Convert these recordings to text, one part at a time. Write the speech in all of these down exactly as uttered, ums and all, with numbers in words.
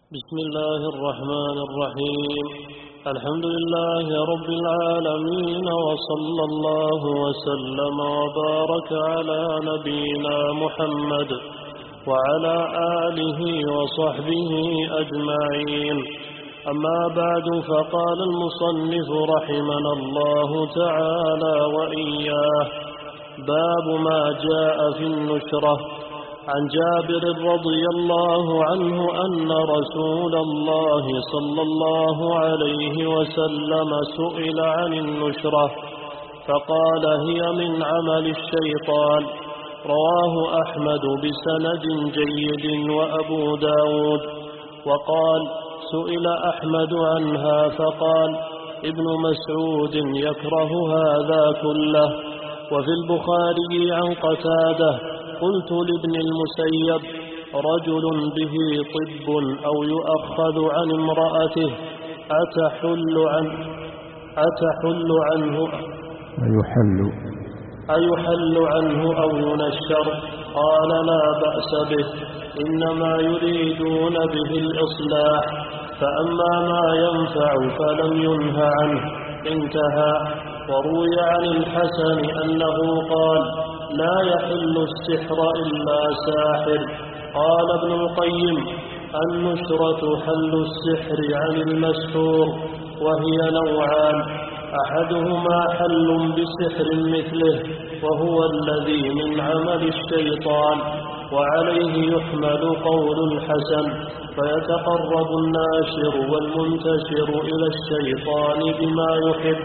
بسم الله الرحمن الرحيم. الحمد لله رب العالمين، وصلى الله وسلم وبارك على نبينا محمد وعلى آله وصحبه أجمعين. أما بعد، فقال المصنف رحمنا الله تعالى وإياه: باب ما جاء في النشرة. عن جابر رضي الله عنه أن رسول الله صلى الله عليه وسلم سئل عن النشرة فقال: هي من عمل الشيطان. رواه أحمد بسند جيد وأبو داود. وقال: سئل أحمد عنها فقال: ابن مسعود يكره هذا كله. وفي البخاري عن قتادة: قلت لابن المسيب: رجل به طب أو يؤخذ عن امرأته أتحل عنه أتحل عنه أيحل أيحل عنه أو ينشر؟ قال: لا بأس به، إنما يريدون به الإصلاح، فأما ما ينفع فلم ينه عنه. انتهى. وروي عن الحسن أنه قال: لا يحل السحر إلا ساحر. قال ابن القيم: النشرة حل السحر عن المسحور، وهي نوعان: أحدهما حل بسحر مثله، وهو الذي من عمل الشيطان، وعليه يحمل قول الحسن، فيتقرب الناشر والمنتشر إلى الشيطان بما يحب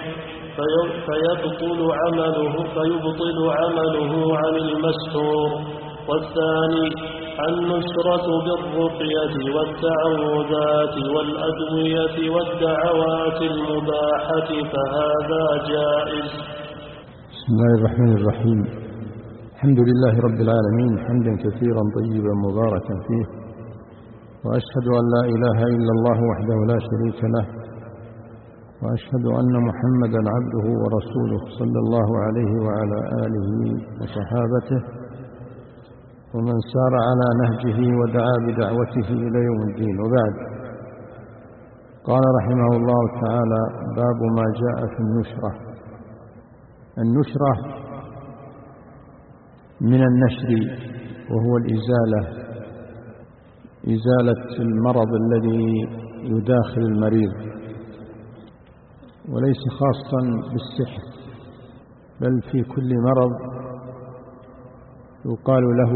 فيبطل عمله فيبطل عمله عن المسحور. والثاني النشرة بالرقية والتعوذات والأدوية والدعوات المباحة، فهذا جائز. بسم الله الرحمن الرحيم. الحمد لله رب العالمين، حمدا كثيرا طيبا مباركا فيه، وأشهد أن لا إله إلا الله وحده لا شريك له، وأشهد أن محمدا عبده ورسوله صلى الله عليه وعلى آله وصحابته ومن سار على نهجه ودعا بدعوته إلى يوم الدين. وبعد، قال رحمه الله تعالى: باب ما جاء في النشرة. النشرة من النشر، وهو الإزالة، إزالة المرض الذي يداخل المريض، وليس خاصا بالسحر، بل في كل مرض يقال له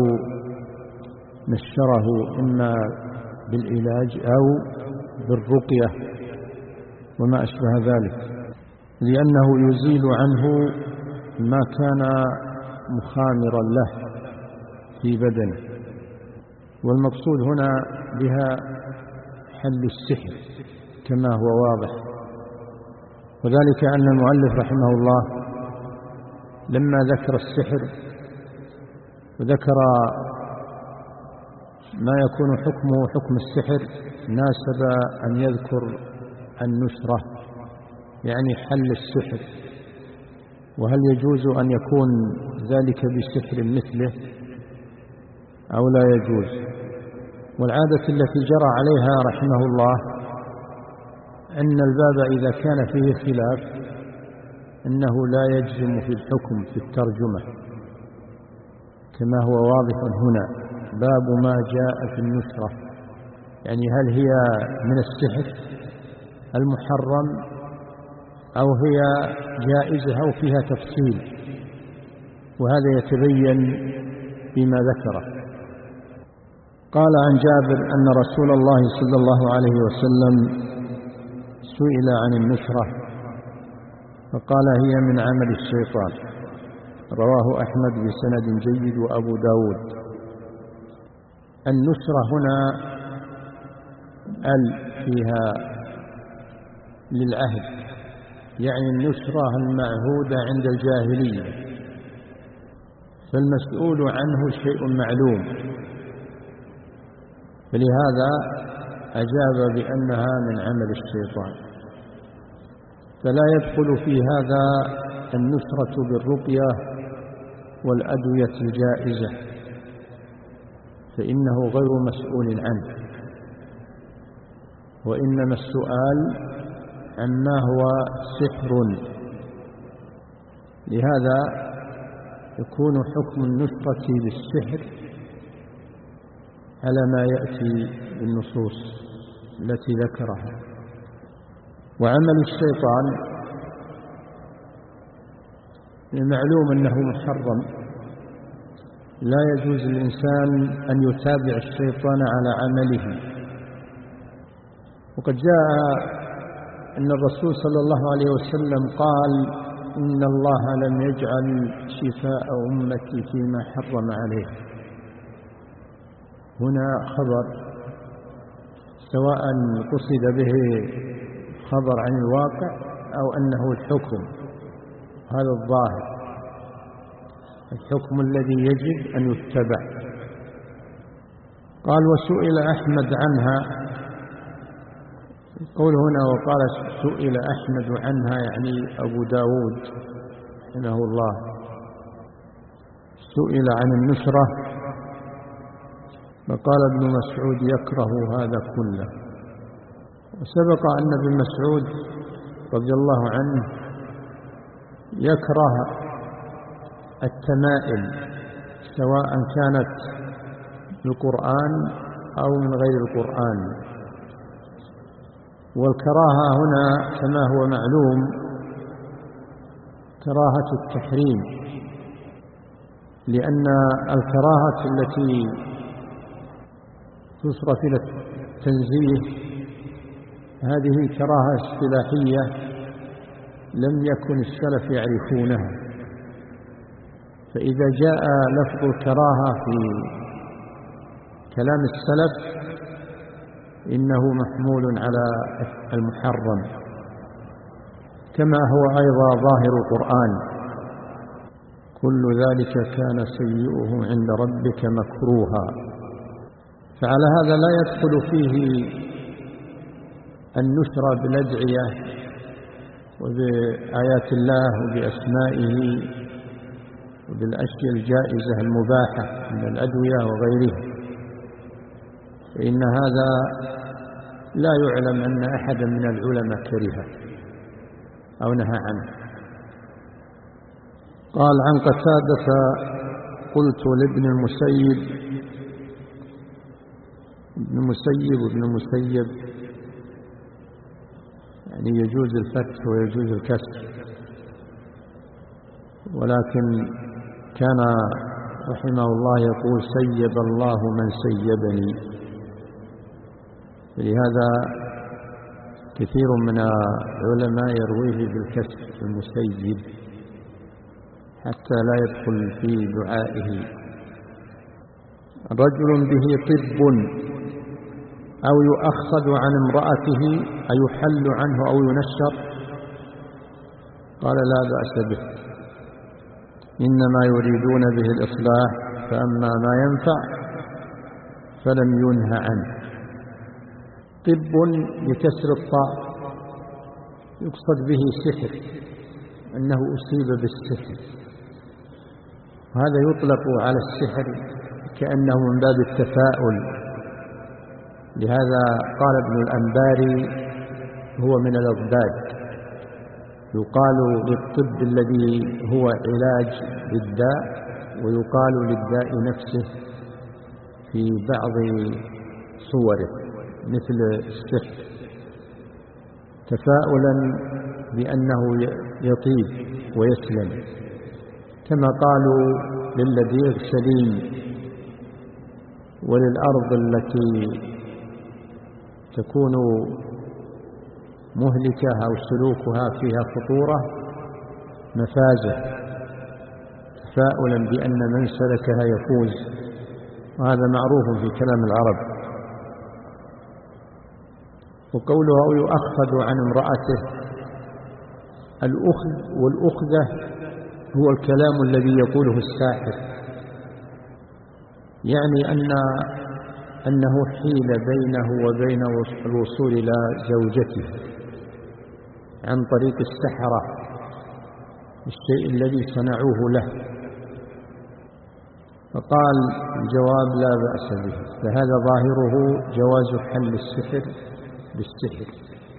نشره، إما بالعلاج أو بالرقية وما أشبه ذلك، لأنه يزيل عنه ما كان مخامرا له في بدنه. والمقصود هنا بها حل السحر كما هو واضح، وذلك أن المؤلف رحمه الله لما ذكر السحر وذكر ما يكون حكمه حكم السحر، ناسب أن يذكر النشرة، يعني حل السحر، وهل يجوز أن يكون ذلك بسحر مثله أو لا يجوز. والعادة التي جرى عليها رحمه الله أن الباب إذا كان فيه خلاف أنه لا يجزم في الحكم في الترجمة، كما هو واضح هنا: باب ما جاء في النشرة، يعني هل هي من السحر المحرم أو هي جائزة أو فيها تفصيل، وهذا يتبين بما ذكره. قال عن جابر أن رسول الله صلى الله عليه وسلم سئل عن النشرة فقال: هي من عمل الشيطان. رواه أحمد بسند جيد وأبو داود. النشرة هنا ال فيها للعهد، يعني النشرة المعهودة عند الجاهلية، فالمسؤول عنه شيء معلوم، فلهذا أجاب بأنها من عمل الشيطان. فلا يدخل في هذا النشرة بالرقية والأدوية الجائزة، فإنه غير مسؤول عنه، وإنما السؤال عما هو سحر. لهذا يكون حكم النشرة بالسحر على ما يأتي بالنصوص التي ذكرها. وعمل الشيطان المعلوم أنه محرم، لا يجوز للإنسان أن يتابع الشيطان على عمله. وقد جاء أن الرسول صلى الله عليه وسلم قال: إن الله لم يجعل شفاء أمتي فيما حرم عليه. هنا خبر، سواء قصد به خبر عن الواقع أو أنه الحكم، هذا الظاهر، الحكم الذي يجب أن يتبع. قال: وسئل أحمد عنها. قول هنا وقال سئل أحمد عنها يعني أبو داود رحمه الله، سئل عن النشرة، فقال ابن مسعود يكره هذا كله. وسبق أن ابن مسعود رضي الله عنه يكره التمائم سواء كانت بالقرآن أو من غير القرآن. والكراهة هنا كما هو معلوم كراهة التحريم، لأن الكراهة التي تصرف إلى التنزيه هذه كراهة اصطلاحية لم يكن السلف يعرفونها. فإذا جاء لفظ الكراهة في كلام السلف إنه محمول على المحرم، كما هو أيضا ظاهر القرآن: كل ذلك كان سيئه عند ربك مكروها. فعلى هذا لا يدخل فيه النشر بالأدعية وبآيات الله وبأسمائه وبالأشياء الجائزة المباحة من الأدوية وغيرها، فإن هذا لا يعلم أن أحدا من العلماء كرهه أو نهى عنه. قال: عن قتادة قلت لابن المسيب، ابن المسيب وابن المسيب يعني يجوز الفتح ويجوز الكسر، ولكن كان رحمه الله يقول: سيب الله من سيبني. فلهذا كثير من العلماء يرويه بالكسر المسيب حتى لا يدخل في دعائه. رجل به طب أو يؤخذ عن امرأته أيحل عنه أو ينشر؟ قال: لا بأس به، إنما يريدون به الإصلاح، فأما ما ينفع فلم ينه عنه. طب بكسر الطاء يقصد به سحر، أنه أصيب بالسحر، وهذا يطلق على السحر كأنه من باب التفاؤل. لهذا قال ابن الأنباري هو من الأضداد، يقال للطب الذي هو علاج للداء، ويقال للداء نفسه في بعض صوره مثل السحر، تفاؤلا بأنه يطيب ويسلم، كما قالوا للذي سليم وللأرض التي تكون مهلكة أو سلوكها فيها خطورة مفازة، تفاؤلا بأن من سلكها يفوز، وهذا معروف في كلام العرب. وقوله أو يؤخذ عن امرأته، الأخذ والأخذة هو الكلام الذي يقوله الساحر، يعني أن أنه حيل بينه وبين الوصول إلى زوجته عن طريق السحرة، الشيء الذي صنعوه له. فقال الجواب: لا بأس به. فهذا ظاهره جواز حل السحر بالسحر.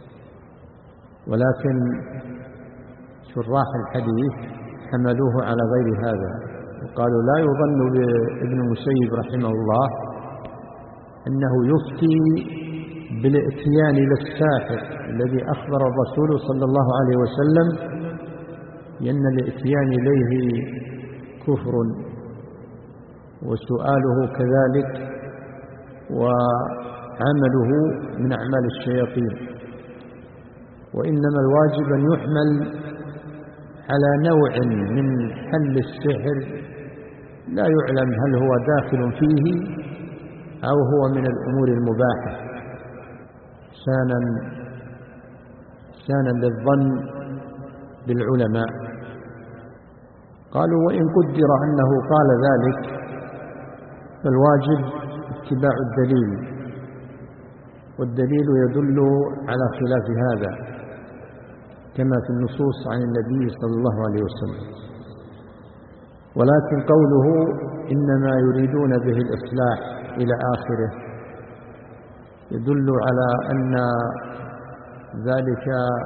ولكن شراح الحديث حملوه على غير هذا وقالوا لا يظن بابن المسيب رحمه الله أنه يفتي بالاتيان للساحر الذي أخبر الرسول صلى الله عليه وسلم لأن الاتيان إليه كفر وسؤاله كذلك وعمله من أعمال الشياطين، وإنما الواجب أن يحمل على نوع من حل السحر لا يعلم هل هو داخل فيه أو هو من الأمور المباحة سانا سانا للظن بالعلماء. قالوا وإن قدر أنه قال ذلك فالواجب اتباع الدليل، والدليل يدل على خلاف هذا كما في النصوص عن النبي صلى الله عليه وسلم. ولكن قوله إنما يريدون به الإصلاح إلى آخره يدل على أن ذلك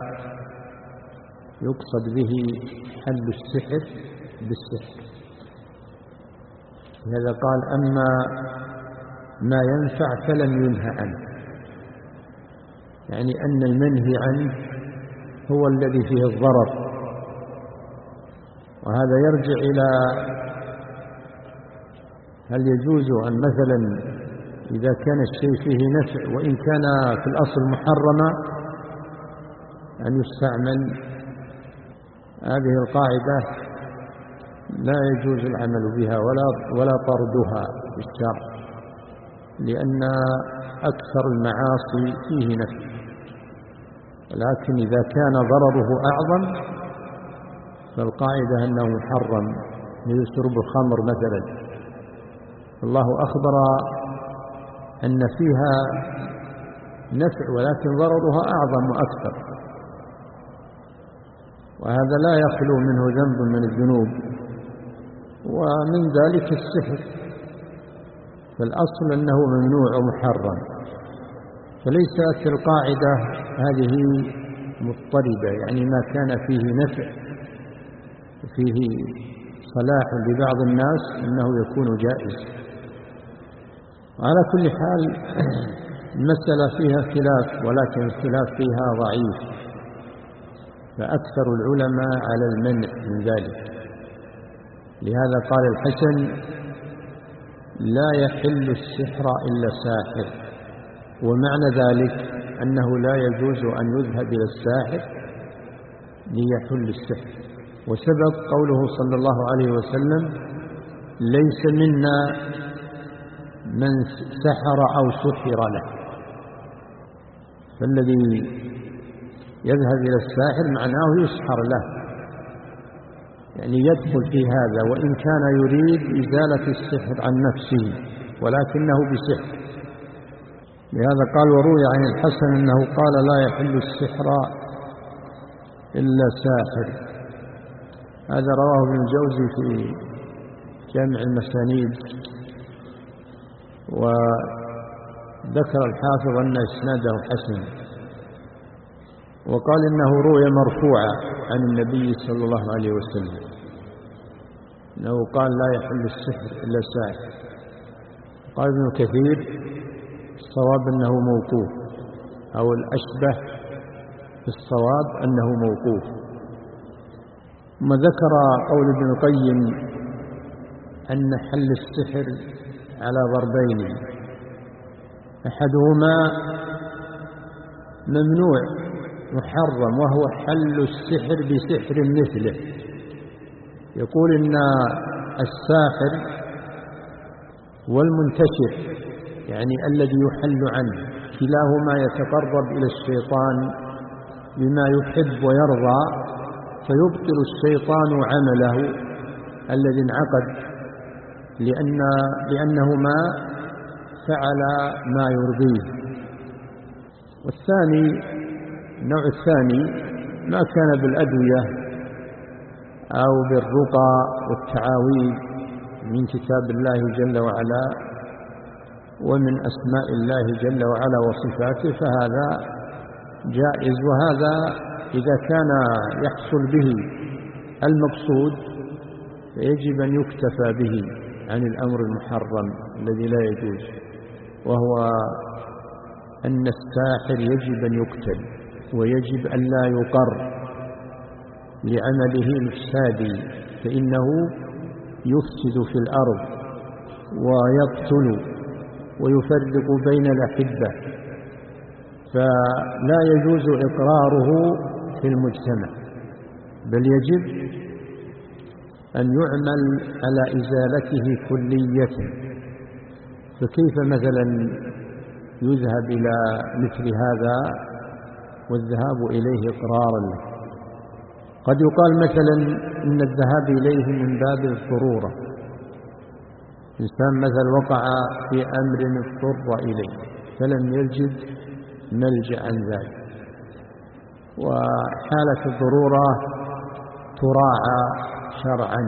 يقصد به حل السحر بالسحر. لهذا قال أما ما ينفع فلم ينهى عنه، يعني أن المنهي عنه هو الذي فيه الضرر. وهذا يرجع إلى هل يجوز أن مثلا إذا كان الشيء فيه نفع وإن كان في الأصل محرما أن يستعمل. هذه القاعدة لا يجوز العمل بها ولا ولا طردها بالشرع، لأن أكثر المعاصي فيه نفع، ولكن إذا كان ضرره أعظم فالقاعدة أنه محرم، مثل شرب الخمر مثلا. الله أخبر أن فيها نفع ولكن ضررها أعظم وأكثر، وهذا لا يخلو منه ذنب من الذنوب، ومن ذلك السحر، فالأصل أنه ممنوع ومحرم. فليست القاعدة هذه مضطردة، يعني ما كان فيه نفع وفيه صلاح لبعض الناس إنه يكون جائز. وعلى كل حال المسألة فيها خلاف، ولكن الخلاف فيها ضعيف، فأكثر العلماء على المنع من ذلك. لهذا قال الحسن لا يحل السحر إلا ساحر، ومعنى ذلك أنه لا يجوز أن يذهب إلى الساحر ليحل السحر. وسبب قوله صلى الله عليه وسلم ليس منا من سحر أو سحر له، فالذي يذهب إلى الساحر معناه يسحر له، يعني يدخل في هذا وإن كان يريد إزالة السحر عن نفسه ولكنه بسحر. لهذا قال وروي عن الحسن أنه قال لا يحل السحر إلا ساحر. هذا رواه ابن الجوزي في جامع المسانيد، وذكر الحافظ أن إسناده حسن، وقال إنه روي مرفوعا عن النبي صلى الله عليه وسلم أنه قال لا يحل السحر إلا ساحر. قال ابن كثير الصواب أنه موقوف، أو الأشبه في الصواب أنه موقوف. ثم ذكر قول ابن القيم أن حل السحر على ضربين، أحدهما ممنوع محرم وهو حل السحر بسحر مثله. يقول إن الساحر والمنتشر يعني الذي يحل عنه كلاهما يتقرب إلى الشيطان بما يحب ويرضى، فيبطل الشيطان عمله الذي انعقد لأن لأنهما فعل ما يرضيه. والثاني النوع الثاني ما كان بالأدوية أو بالرقى والتعاويذ من كتاب الله جل وعلا ومن أسماء الله جل وعلا وصفاته فهذا جائز. وهذا إذا كان يحصل به المقصود فيجب أن يكتفى به عن الأمر المحرم الذي لا يجوز، وهو أن الساحر يجب أن يقتل ويجب أن لا يقر لعمله الإفسادي، فإنه يفسد في الأرض ويقتل ويفرق بين الأحبة، فلا يجوز إقراره في المجتمع، بل يجب أن يعمل على إزالته كلية. فكيف مثلا يذهب إلى مثل هذا والذهاب إليه إقرارا له؟ قد يقال مثلا إن الذهاب إليه من باب الضرورة، إنسان مثلا وقع في أمر اضطر إليه فلم يجد ملجأ عن ذلك، وحالة الضرورة تراعى شرعا،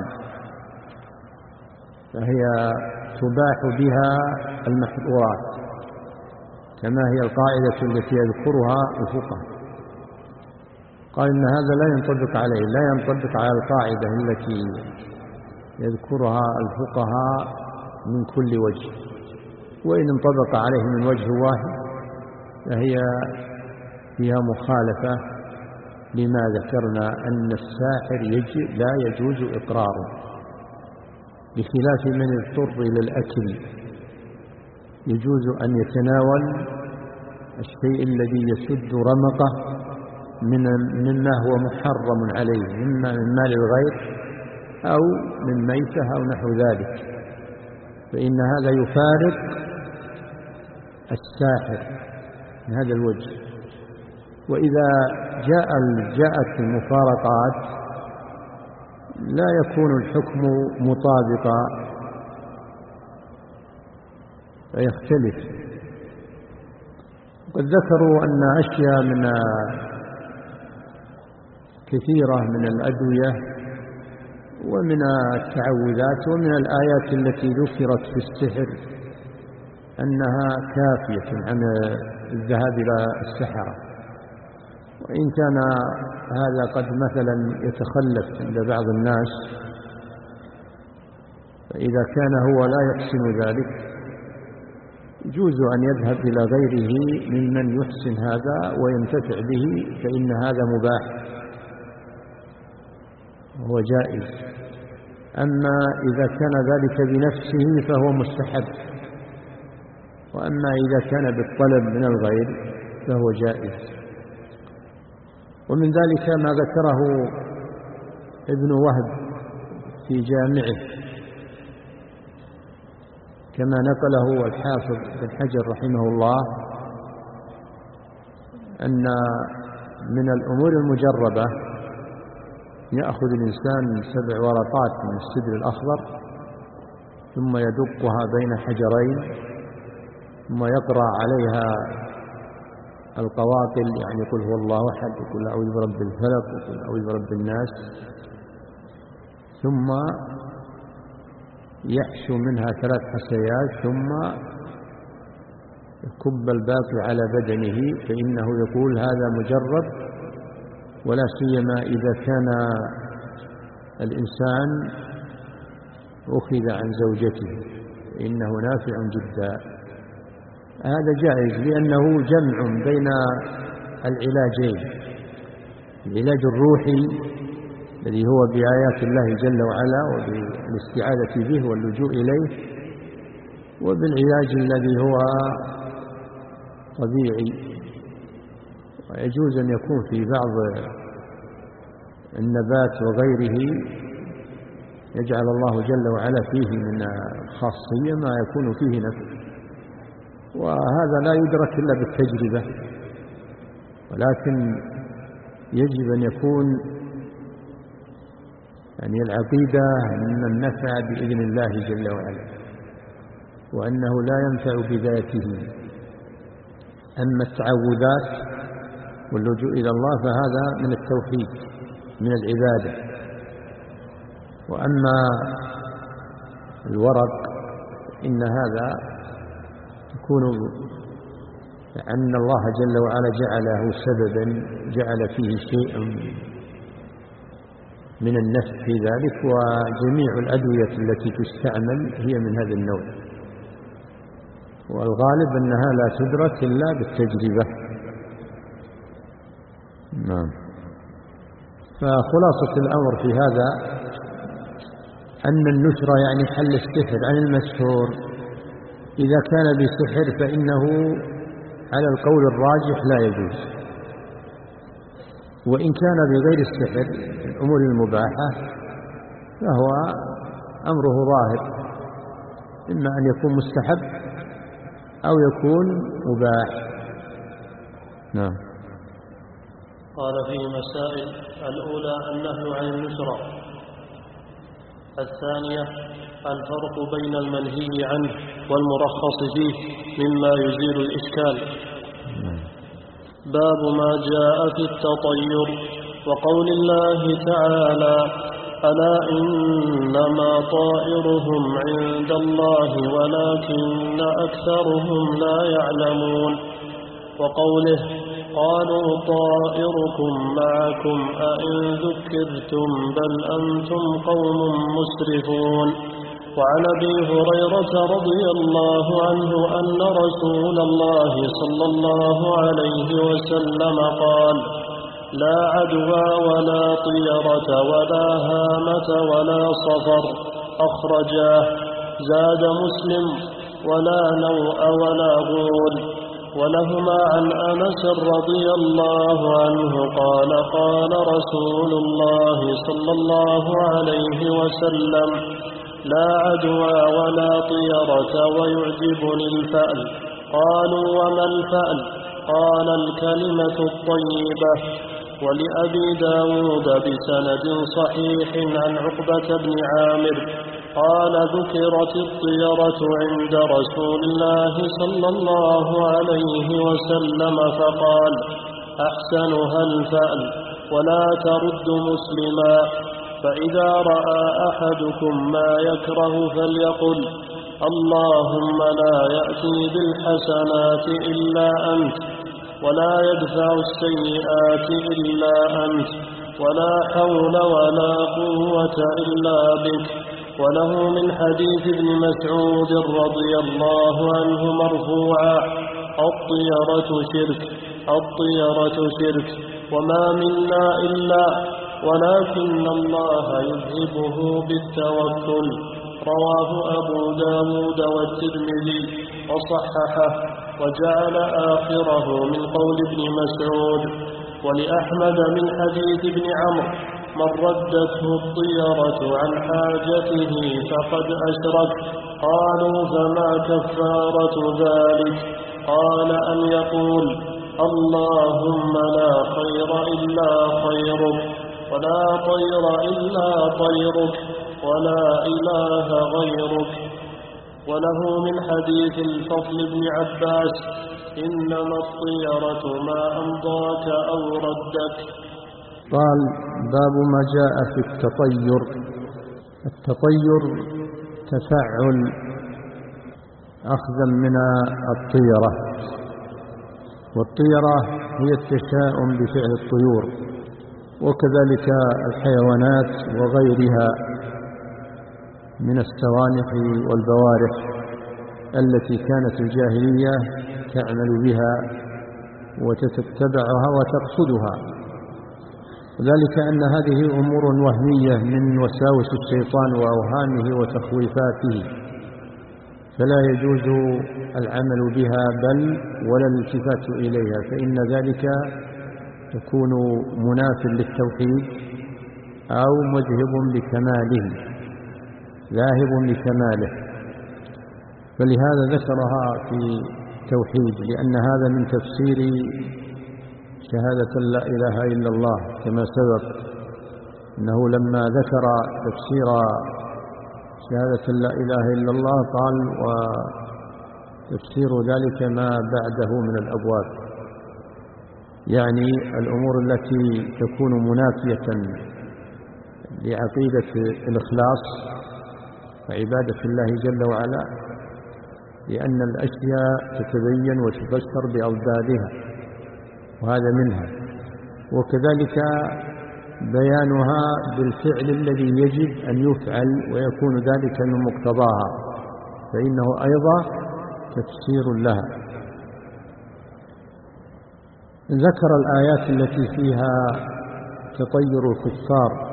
فهي تباح بها المحظورات كما هي القاعدة التي يذكرها الفقهاء. قال إن هذا لا ينطبق عليه، لا ينطبق على القاعدة التي يذكرها الفقهاء من كل وجه، وإن انطبق عليه من وجه واحد فهي فيها مخالفة لما ذكرنا أن الساحر يجب لا يجوز إقراره، بخلاف من اضطر إلى الأكل يجوز أن يتناول الشيء الذي يسد رمقه من مما هو محرم عليه، مما من مال الغير أو من ميتة أو نحو ذلك، فإن هذا يفارق الساحر من هذا الوجه. وإذا جاء جاءت المفارقات لا يكون الحكم مطابقا فيختلف. قد ذكروا أن أشياء من كثيرة من الأدوية ومن التعوذات ومن الآيات التي ذكرت في السحر أنها كافية عن الذهاب إلى السحرة، وإن كان هذا قد مثلا يتخلف عند بعض الناس، فإذا كان هو لا يحسن ذلك يجوز أن يذهب إلى غيره ممن يحسن هذا وينتفع به، فإن هذا مباح وهو جائز. أما إذا كان ذلك بنفسه فهو مستحب، وأما إذا كان بالطلب من الغير فهو جائز. ومن ذلك ما ذكره ابن وهب في جامعه كما نقله الحافظ بن حجر رحمه الله، أن من الأمور المجربة يأخذ الإنسان سبع ورقات من السدر الأخضر ثم يدقها بين حجرين ثم يقرأ عليها القواقل، يعني يقول هو الله أحد، يقول أعوذ برب الفلق، يقول أعوذ برب الناس، ثم يحشو منها ثلاث حسيات ثم يكب الباقي على بدنه، فإنه يقول هذا مجرب، ولا سيما إذا كان الإنسان أخذ عن زوجته إنه نافع جدا. هذا جائز لأنه جمع بين العلاجين، العلاج الروحي الذي هو بآيات الله جل وعلا وبالاستعاذة به واللجوء إليه، وبالعلاج الذي هو طبيعي. ويجوز أن يكون في بعض النبات وغيره يجعل الله جل وعلا فيه من الخاصية ما يكون فيه نفع، وهذا لا يدرك إلا بالتجربة، ولكن يجب أن يكون يعني العقيدة أن النفع بإذن الله جل وعلا، وأنه لا ينفع بذاته. أما التعوذات واللجوء إلى الله فهذا من التوحيد من العبادة. وأما الورق إن هذا تكون أن الله جل وعلا جعله سببا، جعل فيه شيء من النفع في ذلك، وجميع الأدوية التي تستعمل هي من هذا النوع، والغالب أنها لا تدرك إلا بالتجربة. نعم. فخلاصة الأمر في هذا أن النشرة يعني حل السحر عن المسحور. إذا كان بسحر فإنه على القول الراجح لا يجوز، وإن كان بغير السحر الأمور المباحة فهو أمره ظاهر، إما أن يكون مستحب أو يكون مباح. نعم. قال فيه مسائل: الأولى النهي عن النشرة. الثانية الفرق بين المنهي عنه والمرخص فيه مما يزيل الإشكال. باب ما جاء في التطير وقول الله تعالى: ألا إنما طائرهم عند الله ولكن أكثرهم لا يعلمون. وقوله: قالوا طائركم معكم أئن ذكرتم بل أنتم قوم مسرفون. وعن أبي هريرة رضي الله عنه أن رسول الله صلى الله عليه وسلم قال: لا عدوى ولا طيرة ولا هامة ولا صفر. أخرجاه. زاد مسلم: ولا نوء ولا غول. ولهما عن أنس رضي الله عنه قال: قال رسول الله صلى الله عليه وسلم: لا عدوى ولا طيرة ويعجبني الفأل. قالوا: وما الفأل؟ قال: الكلمة الطيبة. ولأبي داود بسند صحيح عن عقبة بن عامر قال: ذكرت الطيرة عند رسول الله صلى الله عليه وسلم فقال: أحسنها الفأل ولا ترد مسلما. فإذا رأى أحدكم ما يكره فليقل: اللهم لا يأتي بالحسنات إلا أنت ولا يدفع السيئات إلا أنت ولا حول ولا قوة إلا بك. وله من حديث ابن مسعود رضي الله عنه مرفوعا: الطيرة شرك الطيرة شرك وما منا إلا ولكن الله يذهبه بالتوكل. رواه أبو داود والترمذي وصححه وجعل آخره من قول ابن مسعود. ولأحمد من حديث ابن عمرو: من ردته الطيرة عن حاجته فقد أشرك. قالوا: فما كفارة ذلك؟ قال: أن يقول: اللهم لا خير إلا خيرك ولا طير إلا طيرك ولا إله غيرك. وله من حديث الفضل بن عباس: إنما الطيرة ما أمضاك أو ردك. قال: باب ما جاء في التطير. التطير تفعل أخذا من الطيرة، والطيرة هي التشاؤم بفعل الطيور، وكذلك الحيوانات وغيرها من السوانح والبوارح التي كانت الجاهلية تعمل بها وتتبعها وتقصدها، وذلك أن هذه أمور وهمية من وساوس الشيطان وأوهامه وتخويفاته، فلا يجوز العمل بها بل ولا الالتفات إليها، فإن ذلك يكون مناف للتوحيد أو مذهب لكماله ذاهب لكماله. فلهذا ذكرها في التوحيد، لأن هذا من تفسير شهادة لا إله إلا الله، كما سبق أنه لما ذكر تفسير شهادة لا إله إلا الله قال: وتفسير ذلك ما بعده من الأبواب، يعني الأمور التي تكون منافية لعقيدة الإخلاص وعبادة الله جل وعلا لأن الأشياء تتبين وتفسر بأضدادها، وهذا منها. وكذلك بيانها بالفعل الذي يجب أن يفعل ويكون ذلك من مقتضاها، فإنه أيضا تفسير لها. ذكر الآيات التي فيها تطير الكفار،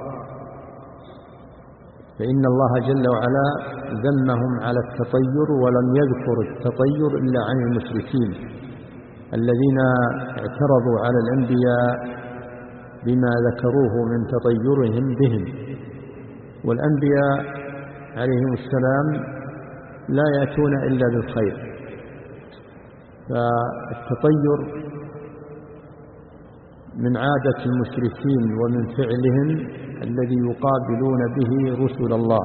فإن الله جل وعلا ذمهم على التطير، ولم يذكر التطير إلا عن المشركين الذين اعترضوا على الأنبياء بما ذكروه من تطيرهم بهم. والأنبياء عليهم السلام لا يأتون إلا بالخير، فالتطير من عادة المشركين ومن فعلهم الذي يقابلون به رسل الله.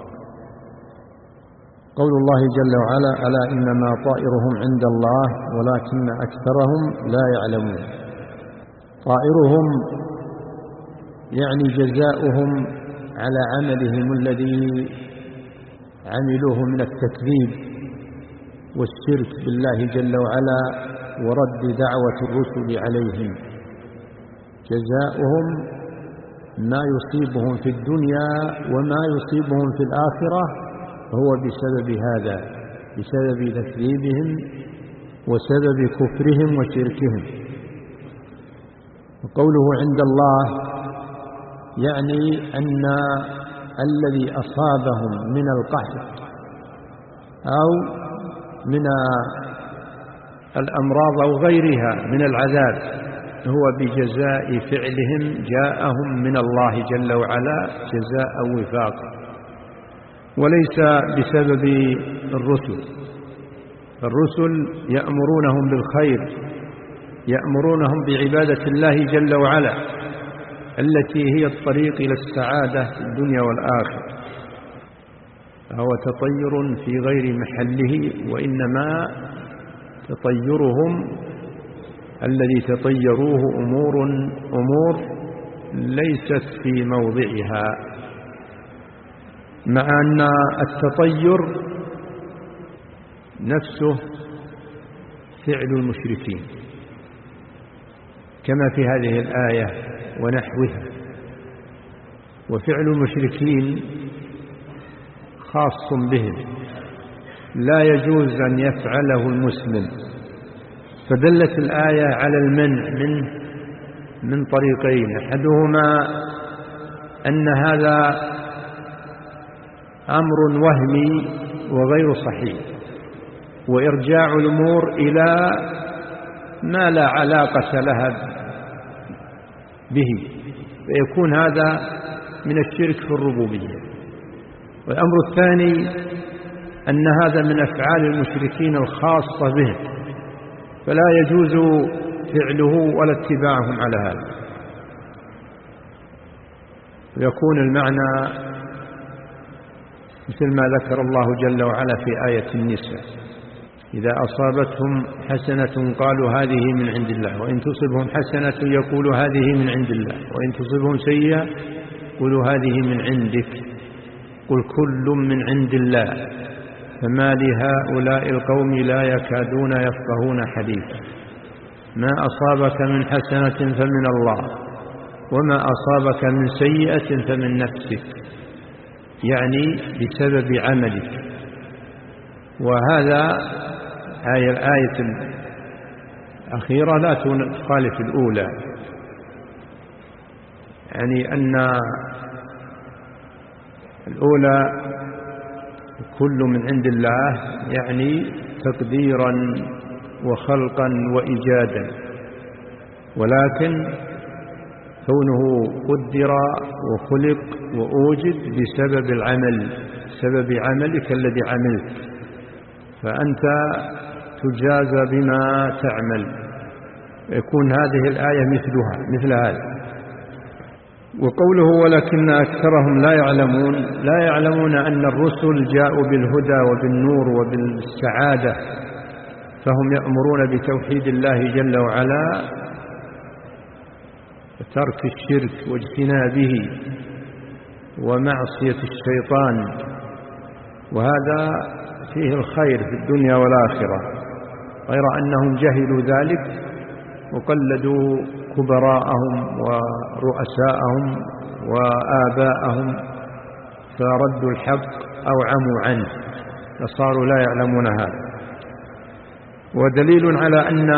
قول الله جل وعلا: ألا إنما طائرهم عند الله ولكن أكثرهم لا يعلمون. طائرهم يعني جزاؤهم على عملهم الذي عملوه من التكذيب والشرك بالله جل وعلا ورد دعوة الرسل عليهم. جزاؤهم ما يصيبهم في الدنيا وما يصيبهم في الآخرة هو بسبب هذا، بسبب تكذيبهم وسبب كفرهم وشركهم. وقوله عند الله يعني أن الذي أصابهم من القحط أو من الأمراض أو غيرها من العذاب هو بجزاء فعلهم جاءهم من الله جل وعلا جزاء وفاق، وليس بسبب الرسل. الرسل يأمرونهم بالخير، يأمرونهم بعبادة الله جل وعلا التي هي الطريق إلى السعادة في الدنيا والآخرة، فهو تطير في غير محله، وإنما تطيرهم الذي تطيروه أمور أمور ليست في موضعها، مع أن التطير نفسه فعل المشركين كما في هذه الآية ونحوها. وفعل المشركين خاص بهم، لا يجوز أن يفعله المسلم. فدلت الآية على المنع منه من طريقين: أحدهما أن هذا أمر وهمي وغير صحيح، وإرجاع الأمور إلى ما لا علاقة لها به، فيكون هذا من الشرك في الربوبية. والأمر الثاني أن هذا من أفعال المشركين الخاصة به، فلا يجوز فعله ولا اتباعهم على هذا. ويكون المعنى مثل ما ذكر الله جل وعلا في آية النساء: إذا أصابتهم حسنة قالوا هذه من عند الله، وإن تصبهم حسنة يقولوا هذه من عند الله، وإن تصبهم سيئة يقولوا هذه من عندك، قل كل من عند الله فما لهؤلاء القوم لا يكادون يفقهون حديثا. ما أصابك من حسنة فمن الله، وما أصابك من سيئة فمن نفسك، يعني بسبب عملك. وهذا آية الآية الأخيرة لا تخالف الأولى، يعني أن الأولى كل من عند الله يعني تقديرا وخلقا وإيجادا، ولكن كونه قدر وخلق وأوجد بسبب العمل، سبب عملك الذي عملت، فأنت تجازى بما تعمل. يكون هذه الآية مثلها مثل هذا. وقوله ولكن أكثرهم لا يعلمون، لا يعلمون أن الرسل جاءوا بالهدى وبالنور وبالسعادة، فهم يأمرون بتوحيد الله جل وعلا وترك الشرك واجتنابه ومعصية الشيطان، وهذا فيه الخير في الدنيا والآخرة، غير أنهم جهلوا ذلك وقلدوا كبراءهم ورؤساءهم وآباءهم فردوا الحق أو عموا عنه فصاروا لا يعلمون هذا. ودليل على أن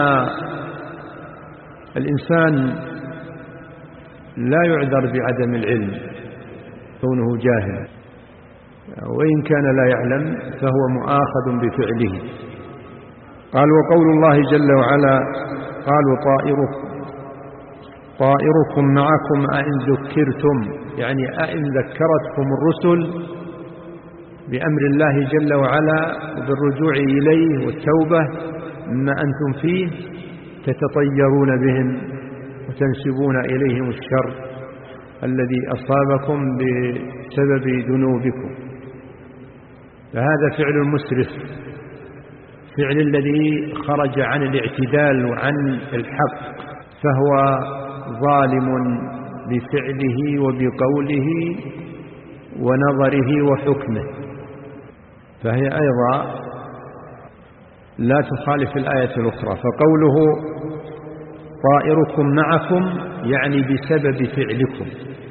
الإنسان لا يعذر بعدم العلم كونه جاهل، وإن كان لا يعلم فهو مؤاخذ بفعله. قال وقول الله جل وعلا قالوا طائركم طائركم معكم أئن ذكرتم، يعني أئن ذكرتكم الرسل بأمر الله جل وعلا وبالرجوع إليه والتوبة مما أنتم فيه تتطيرون بهم وتنسبون إليهم الشر الذي أصابكم بسبب ذنوبكم، فهذا فعل مسرف، فعل الذي خرج عن الاعتدال وعن الحق، فهو ظالم بفعله وبقوله ونظره وحكمه، فهي أيضا لا تخالف الآية الأخرى. فقوله طائركم معكم يعني بسبب فعلكم،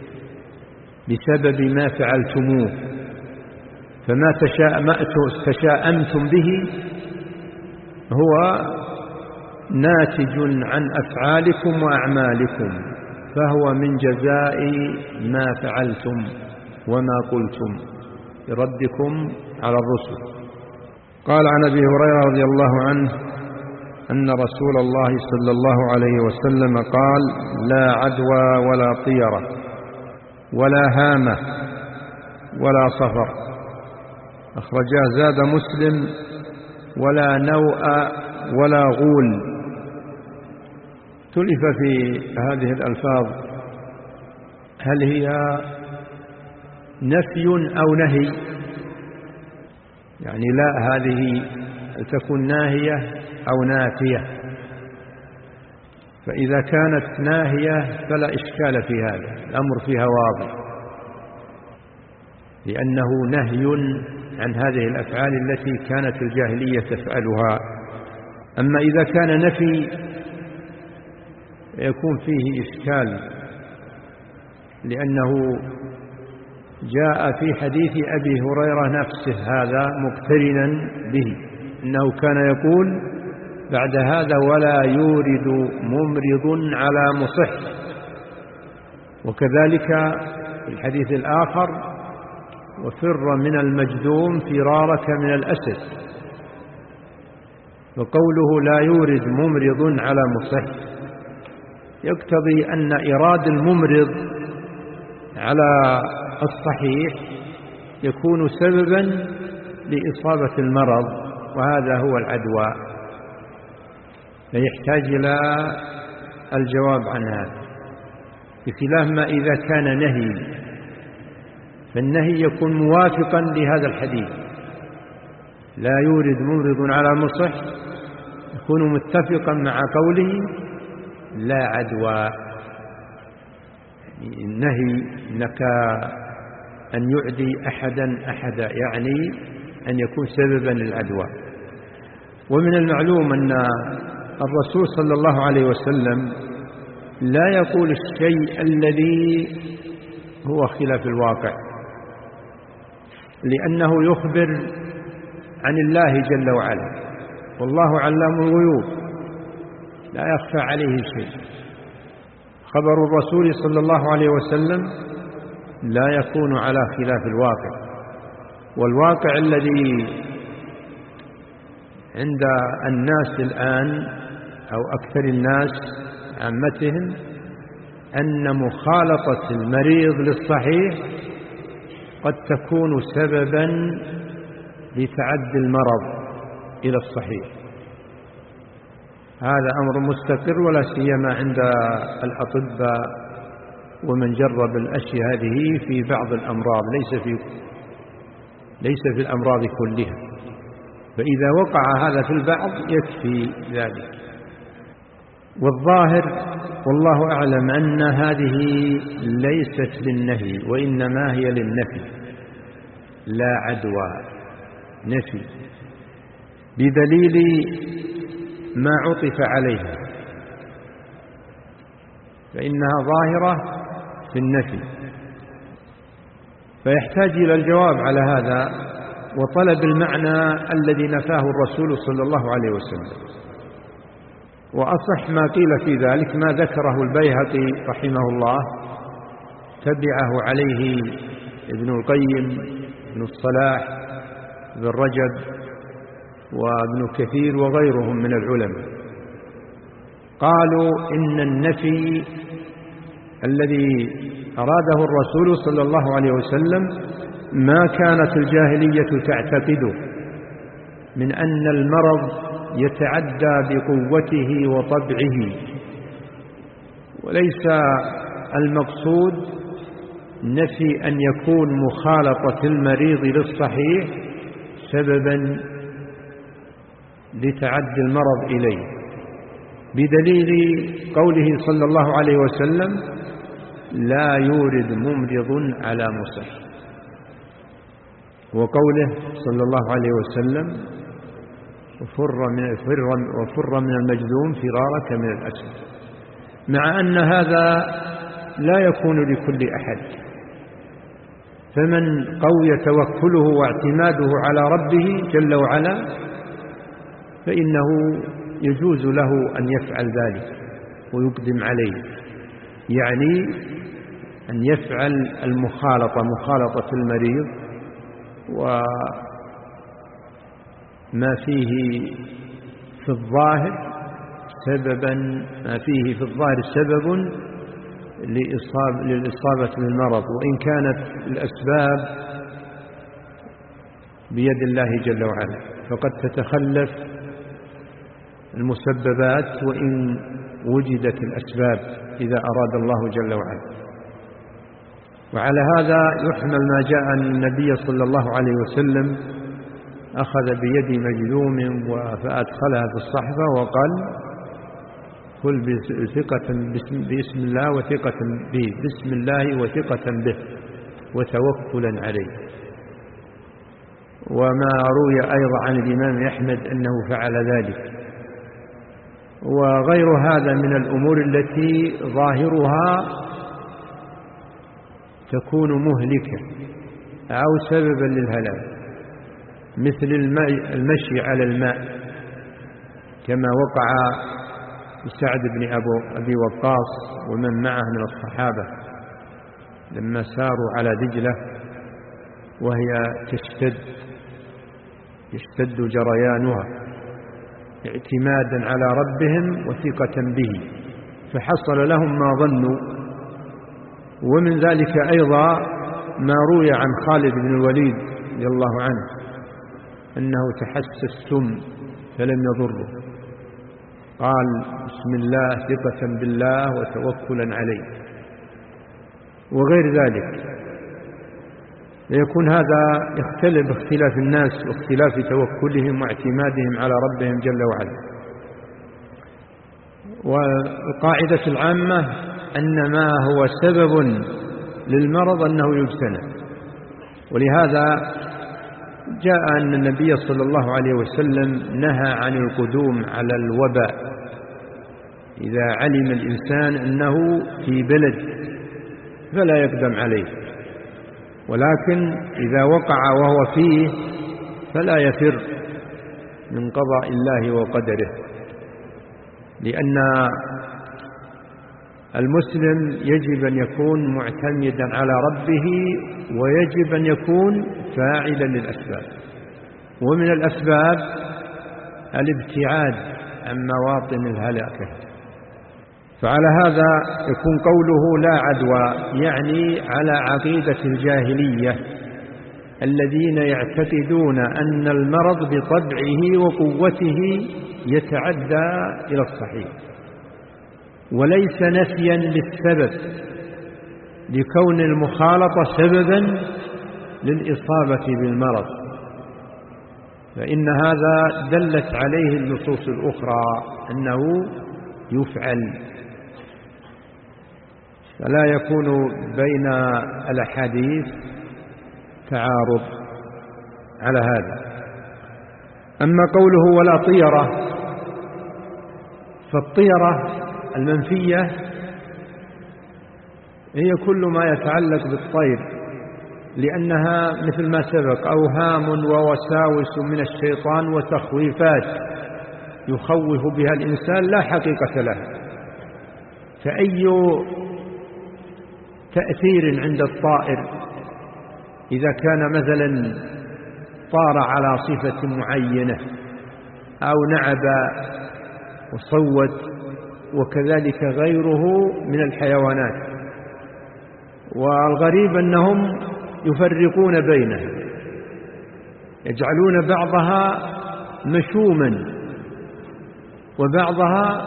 بسبب ما فعلتموه، فما تشاءمتم به هو ناتج عن أفعالكم وأعمالكم، فهو من جزاء ما فعلتم وما قلتم بردكم على الرسل. قال عن أبي هريرة رضي الله عنه أن رسول الله صلى الله عليه وسلم قال لا عدوى ولا طيرة ولا هامة ولا صفر، أخرجاه زاد مسلم ولا نوء ولا غول. تلف في هذه الألفاظ هل هي نفي أو نهي؟ يعني لا هذه تكون ناهية أو نافية، فإذا كانت ناهية فلا إشكال في هذا، الأمر فيها واضح لأنه نهي عن هذه الأفعال التي كانت الجاهلية تفعلها. أما إذا كان نفي يكون فيه إشكال، لأنه جاء في حديث أبي هريرة نفسه هذا مقترنا به، إنه كان يقول بعد هذا ولا يورد ممرض على مصح، وكذلك في الحديث الآخر وفر من المجذوم فرارك من الأسد. وقوله لا يورد ممرض على مصح يقتضي أن إيراد الممرض على الصحيح يكون سببا لإصابة المرض، وهذا هو العدوى، فيحتاج إلى الجواب عن هذا، بخلاف ما إذا كان نهي، فالنهي يكون موافقا لهذا الحديث لا يورد ممرض على مصح، يكون متفقا مع قوله لا عدوى. النهي أنك أن يعدي أحدا أحدا يعني أن يكون سببا للعدوى. ومن المعلوم أن الرسول صلى الله عليه وسلم لا يقول الشيء الذي هو خلاف الواقع، لأنه يخبر عن الله جل وعلا، والله علام الغيوب لا يخفى عليه شيء. خبر الرسول صلى الله عليه وسلم لا يكون على خلاف الواقع، والواقع الذي عند الناس الآن أو أكثر الناس عامتهم أن مخالطة المريض للصحيح قد تكون سببا لتعدي المرض إلى الصحيح. هذا أمر مستقر ولا سيما عند الأطباء ومن جرب الأشياء هذه في بعض الأمراض، ليس في ليس في الأمراض كلها، فإذا وقع هذا في البعض يكفي ذلك. والظاهر والله أعلم أن هذه ليست للنهي وإنما هي للنفي، لا عدوى، نفي بدليل ما عطف عليها، فإنها ظاهرة في النفي، فيحتاج إلى الجواب على هذا وطلب المعنى الذي نفاه الرسول صلى الله عليه وسلم. وأصح ما قيل في ذلك ما ذكره البيهقي رحمه الله، تبعه عليه ابن القيم، ابن الصلاح، ابن رجب، وابن كثير وغيرهم من العلماء. قالوا إن النفي الذي أراده الرسول صلى الله عليه وسلم ما كانت الجاهلية تعتقده من أن المرض يتعدى بقوته وطبعه، وليس المقصود نفي أن يكون مخالطة المريض للصحيح سببا لتعدي المرض إليه، بدليل قوله صلى الله عليه وسلم لا يورد ممرض على مصح، وقوله صلى الله عليه وسلم وفر من, وفر من المجذوم فرارك من الأسد، مع أن هذا لا يكون لكل أحد. فمن قوي توكله واعتماده على ربه جل وعلا فإنه يجوز له أن يفعل ذلك ويقدم عليه، يعني أن يفعل المخالطة، مخالطة المريض وما فيه في الظاهر سببا ما فيه في الظاهر سبب لإصاب للإصابة بالمرض، وإن كانت الأسباب بيد الله جل وعلا فقد تتخلف المسببات وإن وجدت الأسباب إذا أراد الله جل وعلا. وعلى هذا يحمل ما جاء عن النبي صلى الله عليه وسلم أخذ بيد مجذوم فأدخلها في الصحفة وقال كل بثقة باسم الله وثقة به، بسم الله وثقة به وتوكلا عليه. وما روي أيضا عن الإمام أحمد أنه فعل ذلك، وغير هذا من الأمور التي ظاهرها تكون مهلكة أو سببا للهلاك، مثل المشي على الماء كما وقع لسعد بن أبي وقاص ومن معه من الصحابة لما ساروا على دجلة وهي تشتد يشتد جريانها اعتمادا على ربهم وثقة به، فحصل لهم ما ظنوا. ومن ذلك أيضا ما روي عن خالد بن الوليد رضي الله عنه أنه تحسس السم فلم يضره، قال بسم الله ثقة بالله وتوكلا عليه وغير ذلك. ليكون هذا يختلف باختلاف الناس واختلاف توكلهم واعتمادهم على ربهم جل وعلا. والقاعدة العامة أن ما هو سبب للمرض أنه يجتنب، ولهذا جاء أن النبي صلى الله عليه وسلم نهى عن القدوم على الوباء إذا علم الإنسان أنه في بلد فلا يقدم عليه، ولكن إذا وقع وهو فيه فلا يفر من قضاء الله وقدره، لأن المسلم يجب أن يكون معتمدا على ربه ويجب أن يكون فاعلا للأسباب، ومن الأسباب الابتعاد عن مواطن الهلاكة. فعلى هذا يكون قوله لا عدوى يعني على عقيدة الجاهلية الذين يعتقدون أن المرض بطبعه وقوته يتعدى إلى الصحيح، وليس نفيا للسبب لكون المخالطة سببا للإصابة بالمرض، فإن هذا دلت عليه النصوص الأخرى أنه يفعل، فلا يكون بين الأحاديث تعارض على هذا. أما قوله ولا طيرة، فالطيرة المنفية هي كل ما يتعلق بالطير، لأنها مثل ما سبق أوهام ووساوس من الشيطان وتخويفات يخوف بها الإنسان لا حقيقة لها. فأي تأثير عند الطائر إذا كان مثلا طار على صفة معينة أو نعب وصوت، وكذلك غيره من الحيوانات. والغريب أنهم يفرقون بينها، يجعلون بعضها مشوما وبعضها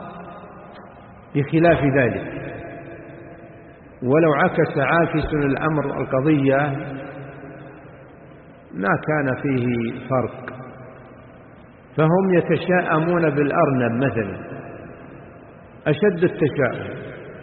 بخلاف ذلك. ولو عكس عاكس الأمر القضية ما كان فيه فرق. فهم يتشاءمون بالأرنب مثلا أشد التشاؤم،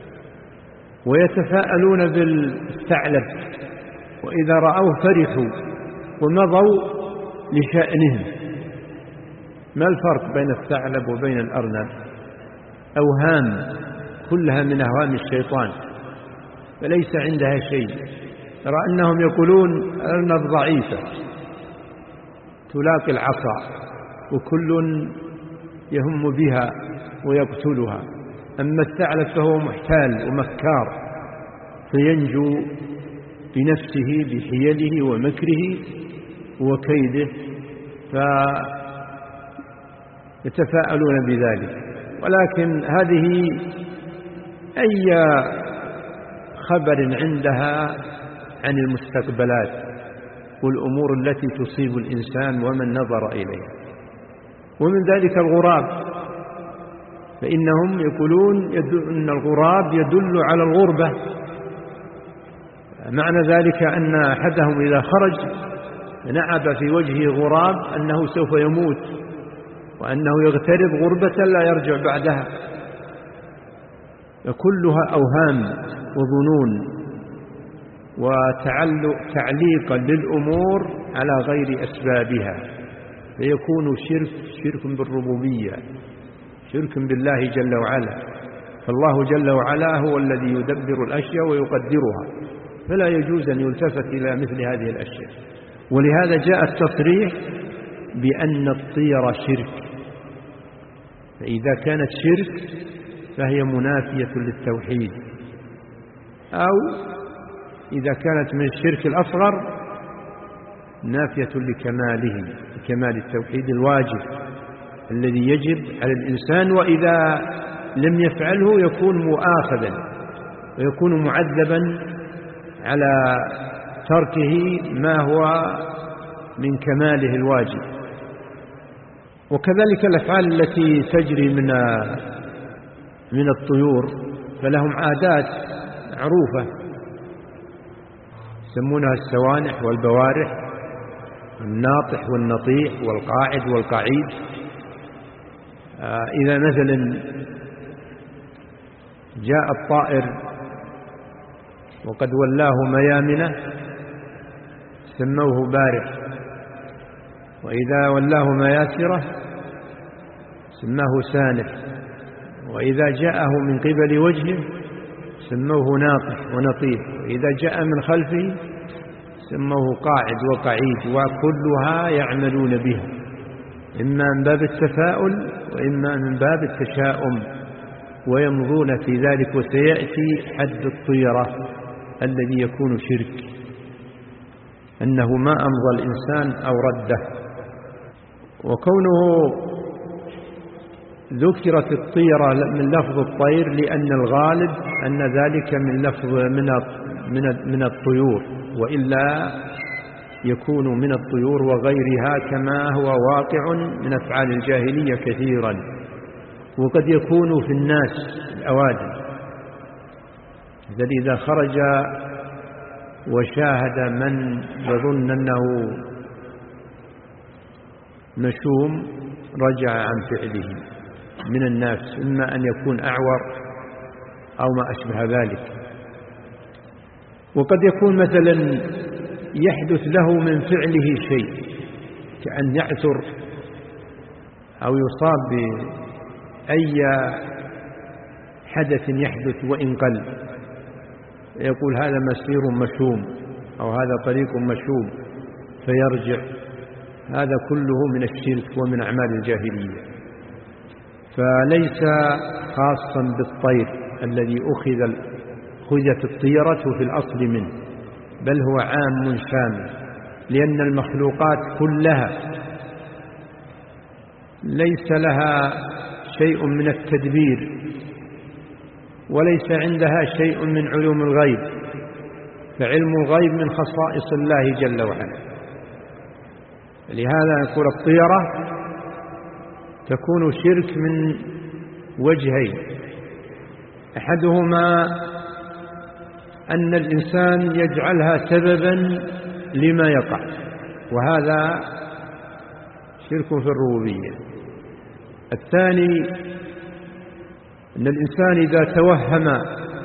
ويتفاءلون بالثعلب، وإذا رأوه فرحوا ومضوا لشأنهم. ما الفرق بين الثعلب وبين الأرنب؟ أوهام كلها من أوهام الشيطان، فليس عندها شيء. ترى أنهم يقولون الأرنب ضعيفة تلاقي العصا وكل يهم بها ويقتلها، أما الثعلب فهو محتال ومكار فينجو بنفسه بحيله ومكره وكيده، فيتفاءلون بذلك. ولكن هذه أي خبر عندها عن المستقبلات والأمور التي تصيب الإنسان ومن نظر إليها. ومن ذلك الغراب، فإنهم يقولون أن الغراب يدل على الغربة. معنى ذلك أن أحدهم إذا خرج نعب في وجهه غراب أنه سوف يموت، وأنه يغترب غربة لا يرجع بعدها. كلها أوهام وظنون وتعليقا للأمور على غير أسبابها، فيكون شرك شرك بالربوبية، شرك بالله جل وعلا. فالله جل وعلا هو الذي يدبر الأشياء ويقدرها، فلا يجوز أن يلتفت إلى مثل هذه الأشياء. ولهذا جاء التصريح بأن الطير شرك، فإذا كانت شرك فهي منافية للتوحيد، أو إذا كانت من الشرك الأصغر نافية لكماله، لكمال التوحيد الواجب الذي يجب على الإنسان، وإذا لم يفعله يكون مؤاخذا ويكون معذبا على تركه ما هو من كماله الواجب. وكذلك الأفعال التي تجري من من الطيور فلهم عادات معروفة يسمونها السوانح والبوارح، الناطح والنطيح والقاعد والقعيد. إذا مثلا جاء الطائر وقد ولاه ميامنه سموه بارح، وإذا ولاه مياسرة سماه سانح، وإذا جاءه من قبل وجهه سموه ناطح ونطيح، وإذا جاء من خلفه سموه قاعد وقعيد. وكلها يعملون بها إما من باب التفاؤل وإما من باب التشاؤم، ويمضون في ذلك. وسيأتي حد الطيرة الذي يكون شرك، أنه ما أمضى الإنسان أو رده. وكونه ذكرت الطيرة من لفظ الطير لأن الغالب أن ذلك من لفظ من من الطيور، وإلا يكون من الطيور وغيرها كما هو واقع من أفعال الجاهلية كثيرا. وقد يكون في الناس الأوادم، إذا خرج وشاهد من يظن أنه مشوم رجع عن فعله من الناس، إما أن يكون أعور أو ما أشبه ذلك. وقد يكون مثلا يحدث له من فعله شيء، كأن يعثر أو يصاب بأي حدث يحدث وإن قل، يقول هذا مسير مشوم أو هذا طريق مشوم فيرجع، هذا كله من الشرك ومن أعمال الجاهلية. فليس خاصا بالطير الذي أخذ أخذت الطيرة في الأصل منه، بل هو عام شامل، لأن المخلوقات كلها ليس لها شيء من التدبير وليس عندها شيء من علوم الغيب، فعلم الغيب من خصائص الله جل وعلا. لهذا نقول الطيرة تكون شرك من وجهين: أحدهما أن الإنسان يجعلها سببا لما يقع، وهذا شرك في الربوبية. الثاني أن الإنسان إذا توهم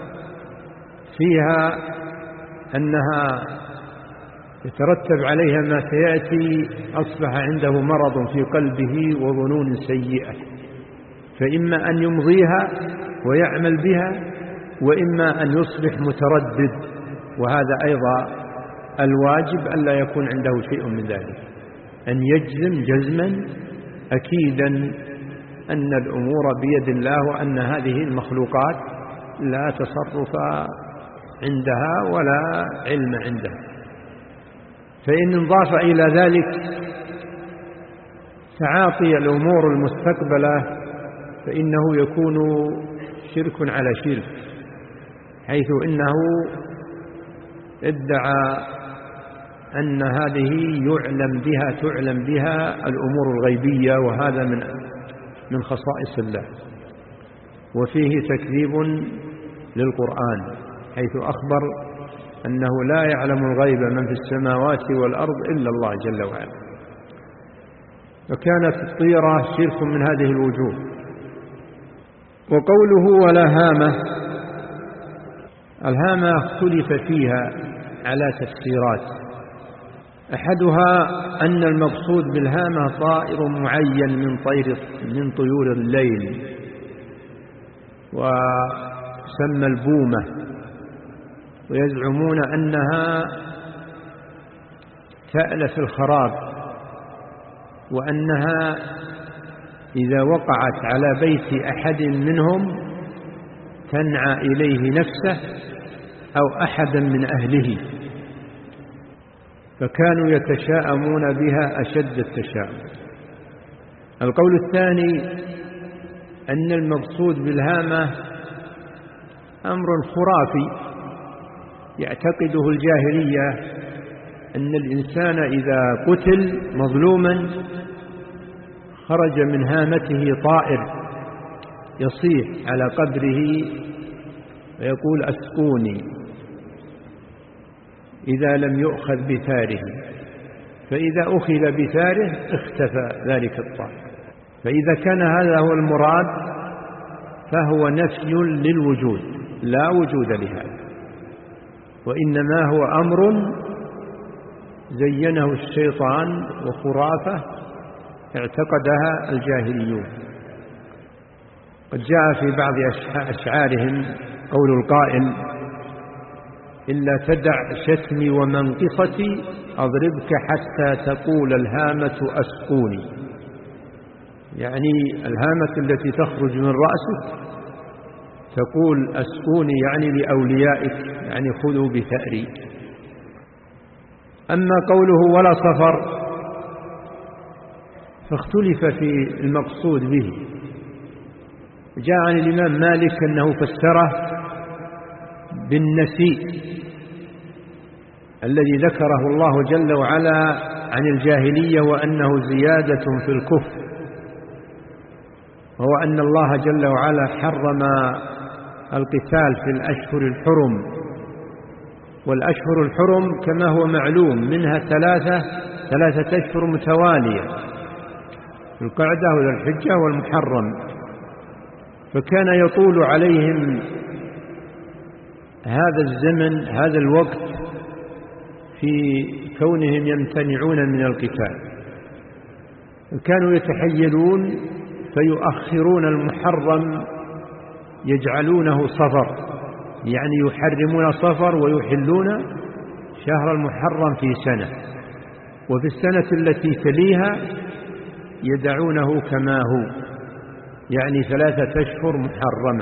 فيها أنها يترتب عليها ما سيأتي أصبح عنده مرض في قلبه وظنون سيئة، فإما أن يمضيها ويعمل بها، وإما أن يصبح متردد، وهذا أيضا الواجب ألا يكون عنده شيء من ذلك، أن يجزم جزما أكيدا أن الأمور بيد الله، وأن هذه المخلوقات لا تصرف عندها ولا علم عندها. فإن انضاف إلى ذلك تعاطي الأمور المستقبلة فإنه يكون شرك على شرك، حيث إنه ادعى أن هذه يعلم بها تعلم بها الأمور الغيبية، وهذا من من خصائص الله، وفيه تكذيب للقرآن حيث أخبر أنه لا يعلم الغيب من في السماوات والأرض إلا الله جل وعلا. فكانت الطيرة شرك من هذه الوجوه. وقوله ولا هامة، الهامة اختلف فيها على تفسيرات، أحدها أن المقصود بالهامة طائر معين من طير من طيور الليل، وتسمى البومة، ويزعمون أنها تألف الخراب، وأنها إذا وقعت على بيت أحد منهم تنعى إليه نفسه أو أحدا من أهله، فكانوا يتشاءمون بها أشد التشاؤم. القول الثاني أن المقصود بالهامة أمر خرافي يعتقده الجاهلية، أن الإنسان إذا قتل مظلوما خرج من هامته طائر يصيح على قبره ويقول أسقوني إذا لم يؤخذ بثاره، فإذا أخذ بثاره اختفى ذلك الطائر. فإذا كان هذا هو المراد فهو نفي للوجود لا وجود لهذا، وإنما هو أمر زينه الشيطان وخرافة اعتقدها الجاهليون. قد جاء في بعض أشعارهم قول القائل: إلا تدع شتمي ومنقصتي أضربك حتى تقول الهامة أسقوني، يعني الهامة التي تخرج من رأسك تقول أسقوني يعني لأوليائك، يعني خذوا بثأري. أما قوله ولا صفر فاختلف في المقصود به. جاء عن الإمام مالك أنه فسره بالنسيء الذي ذكره الله جل وعلا عن الجاهلية، وأنه زيادة في الكفر، وهو أن الله جل وعلا حرم القتال في الأشهر الحرم، والأشهر الحرم كما هو معلوم منها ثلاثة ثلاثة أشهر متوالية: القعدة والحجة والمحرم، فكان يطول عليهم هذا الزمن هذا الوقت في كونهم يمتنعون من القتال. كانوا يتحيلون فيؤخرون المحرم يجعلونه صفر، يعني يحرمون صفر ويحلون شهر المحرم في سنة، وفي السنة التي تليها يدعونه كما هو، يعني ثلاثة أشهر محرمة،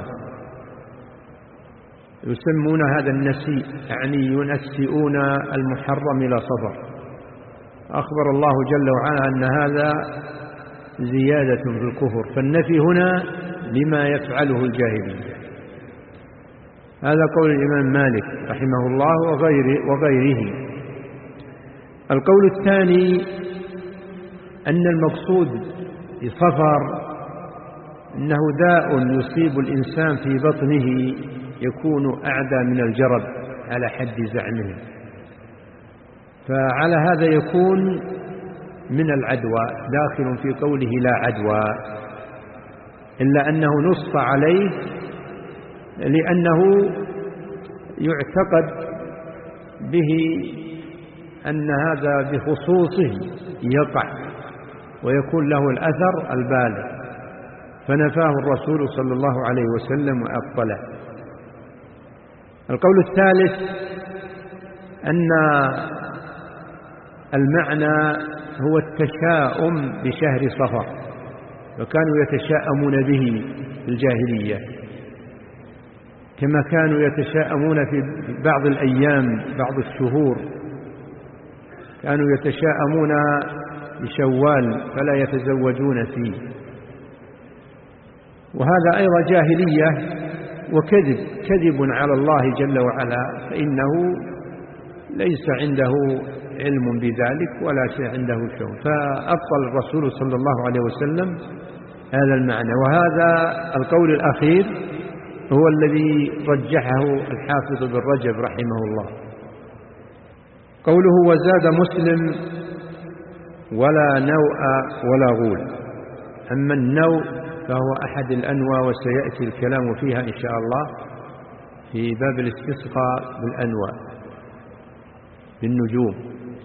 يسمون هذا النسيء، يعني ينسئون المحرم إلى صفر. أخبر الله جل وعلا أن هذا زيادة في الكفر، فالنفي هنا لما يفعله الجاهلية. هذا قول الإمام مالك رحمه الله وغيره, وغيره. القول الثاني أن المقصود بصفر أنه داء يصيب الإنسان في بطنه يكون أعدى من الجرب على حد زعمه، فعلى هذا يكون من العدوى، داخل في قوله لا عدوى، إلا أنه نص عليه لأنه يعتقد به أن هذا بخصوصه يقع ويكون له الأثر البالغ، فنفاه الرسول صلى الله عليه وسلم وأبطله. القول الثالث أن المعنى هو التشاؤم بشهر صفر، وكانوا يتشاءمون به في الجاهلية كما كانوا يتشاءمون في بعض الأيام بعض الشهور، كانوا يتشاءمون بشوال فلا يتزوجون فيه، وهذا أيضا جاهلية وكذب، كذب على الله جل وعلا، فإنه ليس عنده علم بذلك ولا شيء عنده شيء، فأبطل الرسول صلى الله عليه وسلم هذا المعنى. وهذا القول الأخير هو الذي رجحه الحافظ بن رجب رحمه الله. قوله وزاد مسلم ولا نوء ولا غول. أما النوء فهو أحد الأنواع وسيأتي الكلام فيها إن شاء الله في باب الاستسقاء بالأنواع بالنجوم.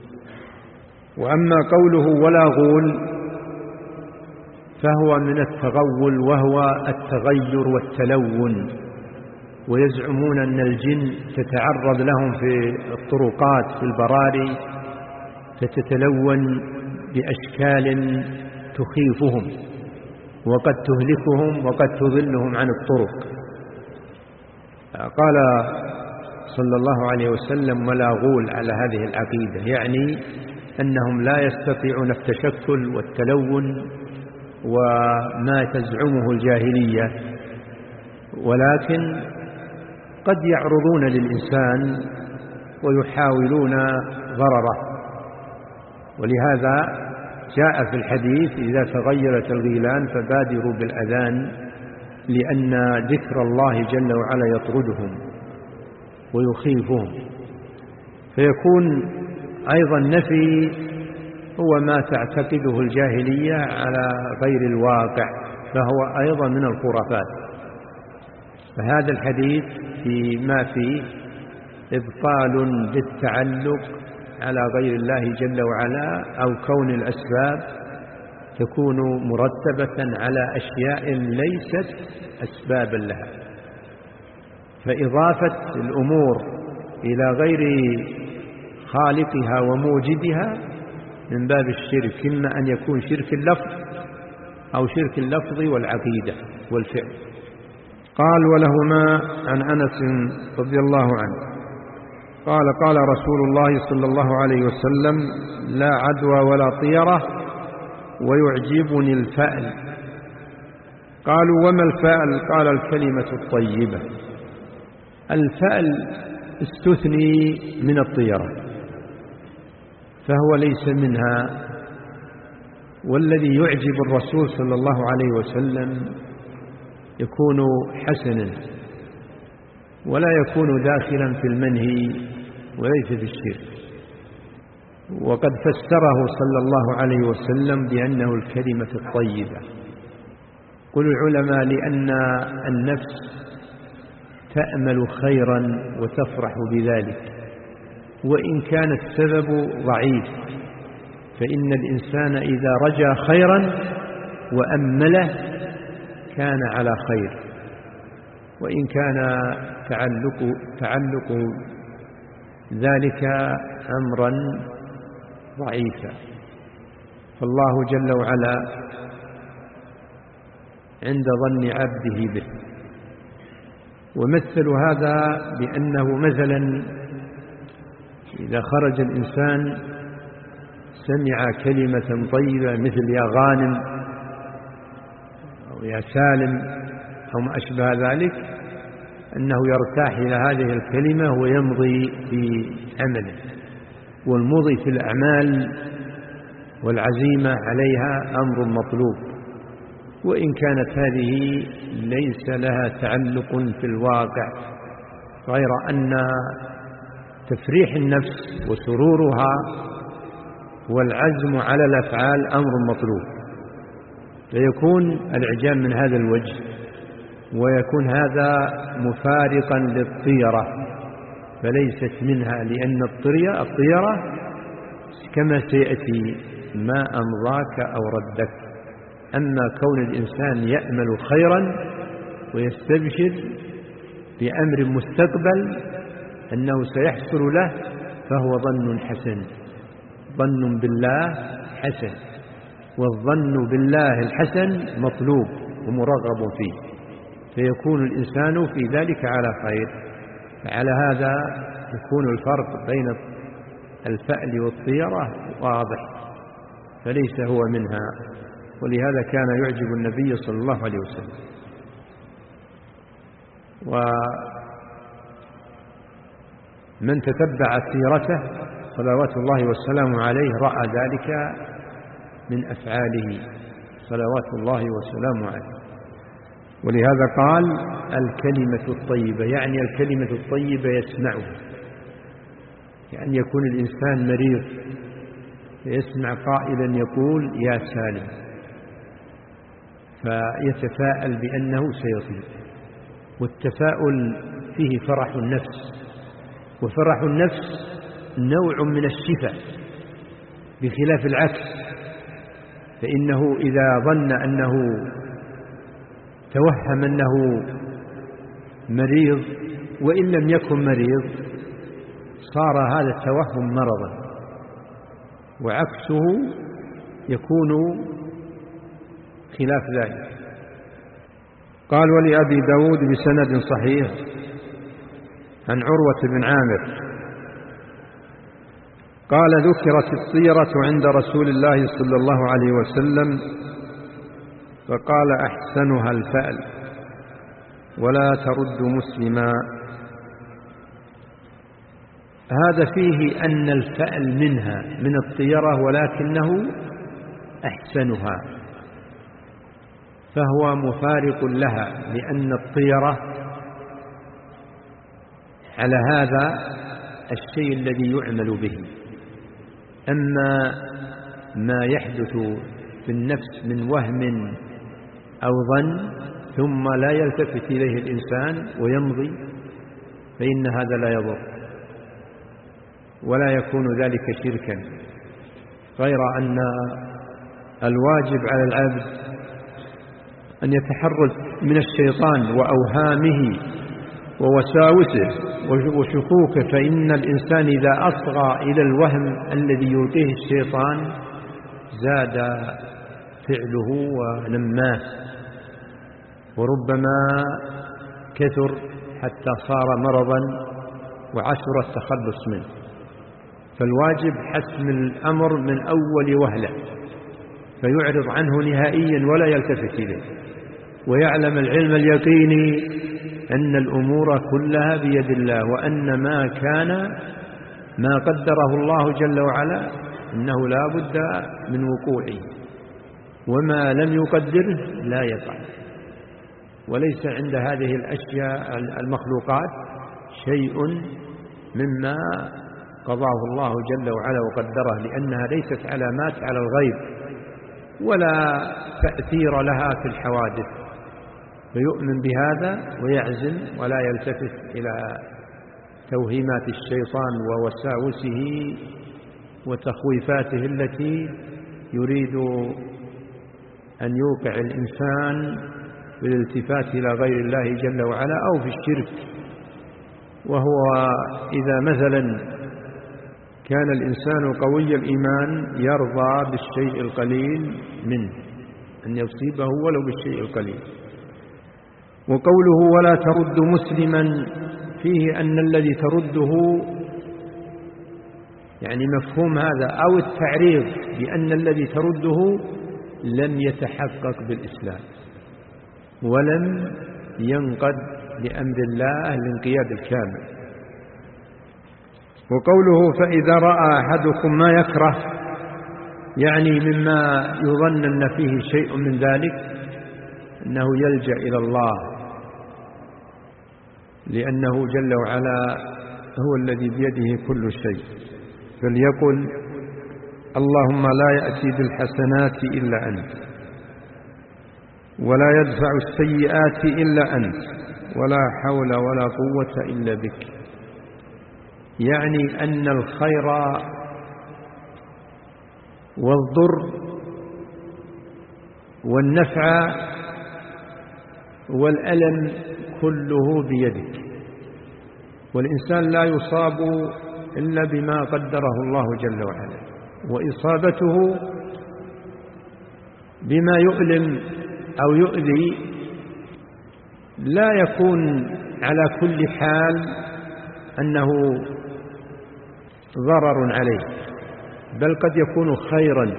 وأما قوله ولا غول فهو من التغول، وهو التغير والتلون، ويزعمون أن الجن تتعرض لهم في الطرقات في البراري فتتلون بأشكال تخيفهم وقد تهلكهم وقد تضلهم عن الطرق. قال صلى الله عليه وسلم ولا غول على هذه العقيدة، يعني أنهم لا يستطيعون التشكل والتلون وما تزعمه الجاهلية، ولكن قد يعرضون للإنسان ويحاولون ضرره. ولهذا جاء في الحديث إذا تغيرت الغيلان فبادروا بالأذان، لأن ذكر الله جل وعلا يطردهم ويخيفهم. فيكون أيضا نفي هو ما تعتقده الجاهلية على غير الواقع، فهو أيضا من الخرافات. فهذا الحديث فيما فيه إبطال بالتعلق على غير الله جل وعلا، أو كون الأسباب تكون مرتبة على أشياء ليست أسبابا لها، فإضافة الأمور إلى غير خالقها وموجدها من باب الشرك، إما أن يكون شرك اللفظ أو شرك اللفظ والعقيدة والفعل. قال ولهما عن أنس رضي الله عنه قال قال رسول الله صلى الله عليه وسلم لا عدوى ولا طيرة ويعجبني الفأل. قالوا وما الفأل؟ قال الكلمة الطيبة. الفأل استثني من الطيرة فهو ليس منها، والذي يعجب الرسول صلى الله عليه وسلم يكون حسنا ولا يكون داخلا في المنهي وليس في الشرك. وقد فسره صلى الله عليه وسلم بأنه الكلمة الطيبة. قل العلماء لأن النفس تأمل خيرا وتفرح بذلك، وإن كان السبب ضعيف فإن الإنسان إذا رجا خيرا وأمله كان على خير، وإن كان تعلق تعلق ذلك أمرا ضعيفا. فالله جل وعلا عند ظن عبده به. ومثل هذا بأنه مثلا إذا خرج الإنسان سمع كلمة طيبة مثل يا غانم أو يا سالم أو ما أشبه ذلك، أنه يرتاح إلى هذه الكلمة ويمضي في عمله. والمضي في الأعمال والعزيمة عليها أمر مطلوب، وإن كانت هذه ليس لها تعلق في الواقع، غير أن تفريح النفس وسرورها والعزم على الأفعال أمر مطلوب، فيكون الإعجاب من هذا الوجه، ويكون هذا مفارقا للطيرة فليست منها، لأن الطيرة الطيرة كما سيأتي ما أمضاك أو ردك. أما كون الإنسان يأمل خيرا ويستبشر بأمر مستقبل أنه سيحصل له فهو ظن حسن، ظن بالله حسن، والظن بالله الحسن مطلوب ومرغب فيه، فيكون الإنسان في ذلك على خير. على هذا يكون الفرق بين الفأل والطيرة واضح، فليس هو منها، ولهذا كان يعجب النبي صلى الله عليه وسلم. ومن تتبع سيرته صلوات الله والسلام عليه رأى ذلك من أفعاله صلوات الله والسلام عليه. ولهذا قال الكلمة الطيبة، يعني الكلمة الطيبة يسمعها، يعني يكون الإنسان مريض فيسمع قائلا يقول يا سالم، فيتفاءل بأنه سيطيب. والتفاؤل فيه فرح النفس، وفرح النفس نوع من الشفاء بخلاف العكس، فإنه إذا ظن أنه توهم أنه مريض وإن لم يكن مريض صار هذا التوهم مرضا، وعكسه يكون خلاف ذلك. قال ولأبي داود بسند صحيح عن عروة بن عامر قال ذكرت الطيرة عند رسول الله صلى الله عليه وسلم فقال أحسنها الفأل ولا ترد مسلما. هذا فيه أن الفأل منها من الطيرة ولكنه أحسنها، فهو مفارق لها، لأن الطيرة على هذا الشيء الذي يعمل به. أما ما يحدث في النفس من وهم أو ظن ثم لا يلتفت إليه الإنسان ويمضي، فإن هذا لا يضر ولا يكون ذلك شركا، غير أن الواجب على العبد أن يتحرز من الشيطان وأوهامه ووساوسه وشكوكه، فإن الإنسان إذا أصغى إلى الوهم الذي يلقيه الشيطان زاد فعله ونماه، وربما كثر حتى صار مرضا وعسر التخلص منه. فالواجب حسم الأمر من أول وهلة، فيعرض عنه نهائيا ولا يلتفت إليه، ويعلم العلم اليقيني أن الأمور كلها بيد الله، وأن ما كان ما قدره الله جل وعلا إنه لا بد من وقوعه، وما لم يقدره لا يقع. وليس عند هذه الأشياء المخلوقات شيء مما قضاه الله جل وعلا وقدره، لأنها ليست علامات على الغيب ولا تأثير لها في الحوادث، فيؤمن بهذا ويعزم ولا يلتفت إلى توهيمات الشيطان ووساوسه وتخويفاته التي يريد أن يوقع الإنسان بالالتفات إلى غير الله جل وعلا أو في الشرك. وهو إذا مثلا كان الإنسان قوي الإيمان يرضى بالشيء القليل منه، أن يصيبه ولو بالشيء القليل. وقوله ولا ترد مسلما فيه أن الذي ترده يعني مفهوم هذا أو التعريض بأن الذي ترده لم يتحقق بالإسلام ولم ينقد لأمر الله الانقياد الكامل. وقوله فإذا رأى أحدكم ما يكره يعني مما يظن أن فيه شيء من ذلك أنه يلجأ إلى الله، لأنه جل وعلا هو الذي بيده كل شيء، فليقل اللهم لا يأتي بالحسنات إلا أنت ولا يدفع السيئات إلا أنت ولا حول ولا قوة إلا بك. يعني أن الخير والضر والنفع والألم كله بيدك، والإنسان لا يصاب إلا بما قدره الله جل وعلا، وإصابته بما يؤلم أو يؤذي لا يكون على كل حال أنه ضرر عليه، بل قد يكون خيرا.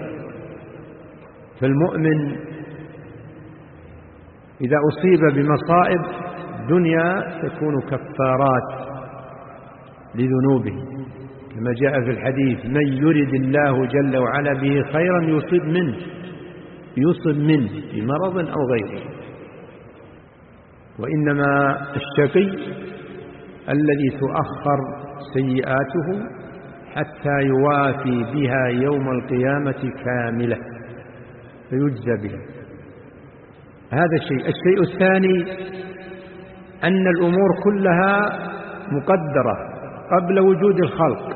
فالمؤمن إذا أصيب بمصائب دنيا تكون كفارات لذنوبه، كما جاء في الحديث من يرد الله جل وعلا به خيرا يصيب منه يصب منه بمرض أو غيره. وإنما الشقي الذي تؤخر سيئاته حتى يوافي بها يوم القيامة كاملة فيجزى بها. هذا الشيء. الشيء الثاني أن الأمور كلها مقدرة قبل وجود الخلق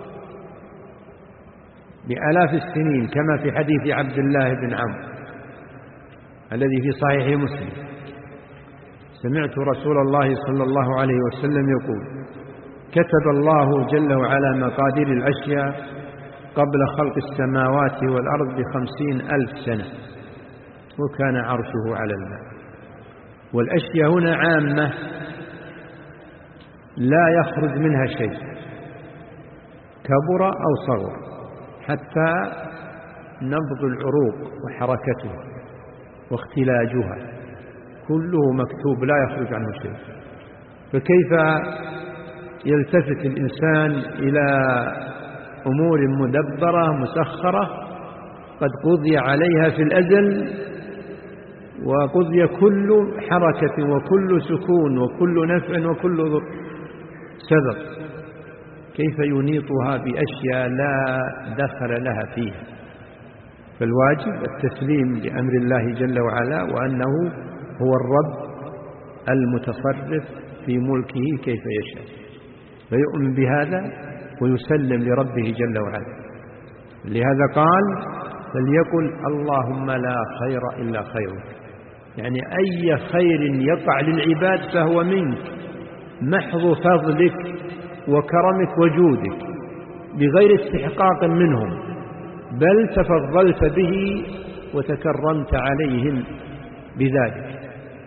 بآلاف السنين، كما في حديث عبد الله بن عمرو الذي في صحيح مسلم: سمعت رسول الله صلى الله عليه وسلم يقول: كتب الله جل وعلا مقادير الأشياء قبل خلق السماوات والأرض بخمسين ألف سنة وكان عرشه على الماء. والأشياء هنا عامة لا يخرج منها شيء كبر أو صغر، حتى نبض العروق وحركتها واختلاجها كله مكتوب لا يخرج عنه شيء. فكيف يلتفت الإنسان إلى أمور مدبرة مسخرة قد قضي عليها في الأزل، وقضي كل حركة وكل سكون وكل نفع وكل ضر سبب، كيف ينيطها بأشياء لا دخل لها فيها؟ فالواجب التسليم لأمر الله جل وعلا، وأنه هو الرب المتصرف في ملكه كيف يشاء، فيؤمن بهذا ويسلم لربه جل وعلا. لهذا قال: فليقل اللهم لا خير إلا خيرك، يعني أي خير يقع للعباد فهو منك، محض فضلك وكرمك وجودك بغير استحقاق منهم، بل تفضلت به وتكرمت عليهم بذلك.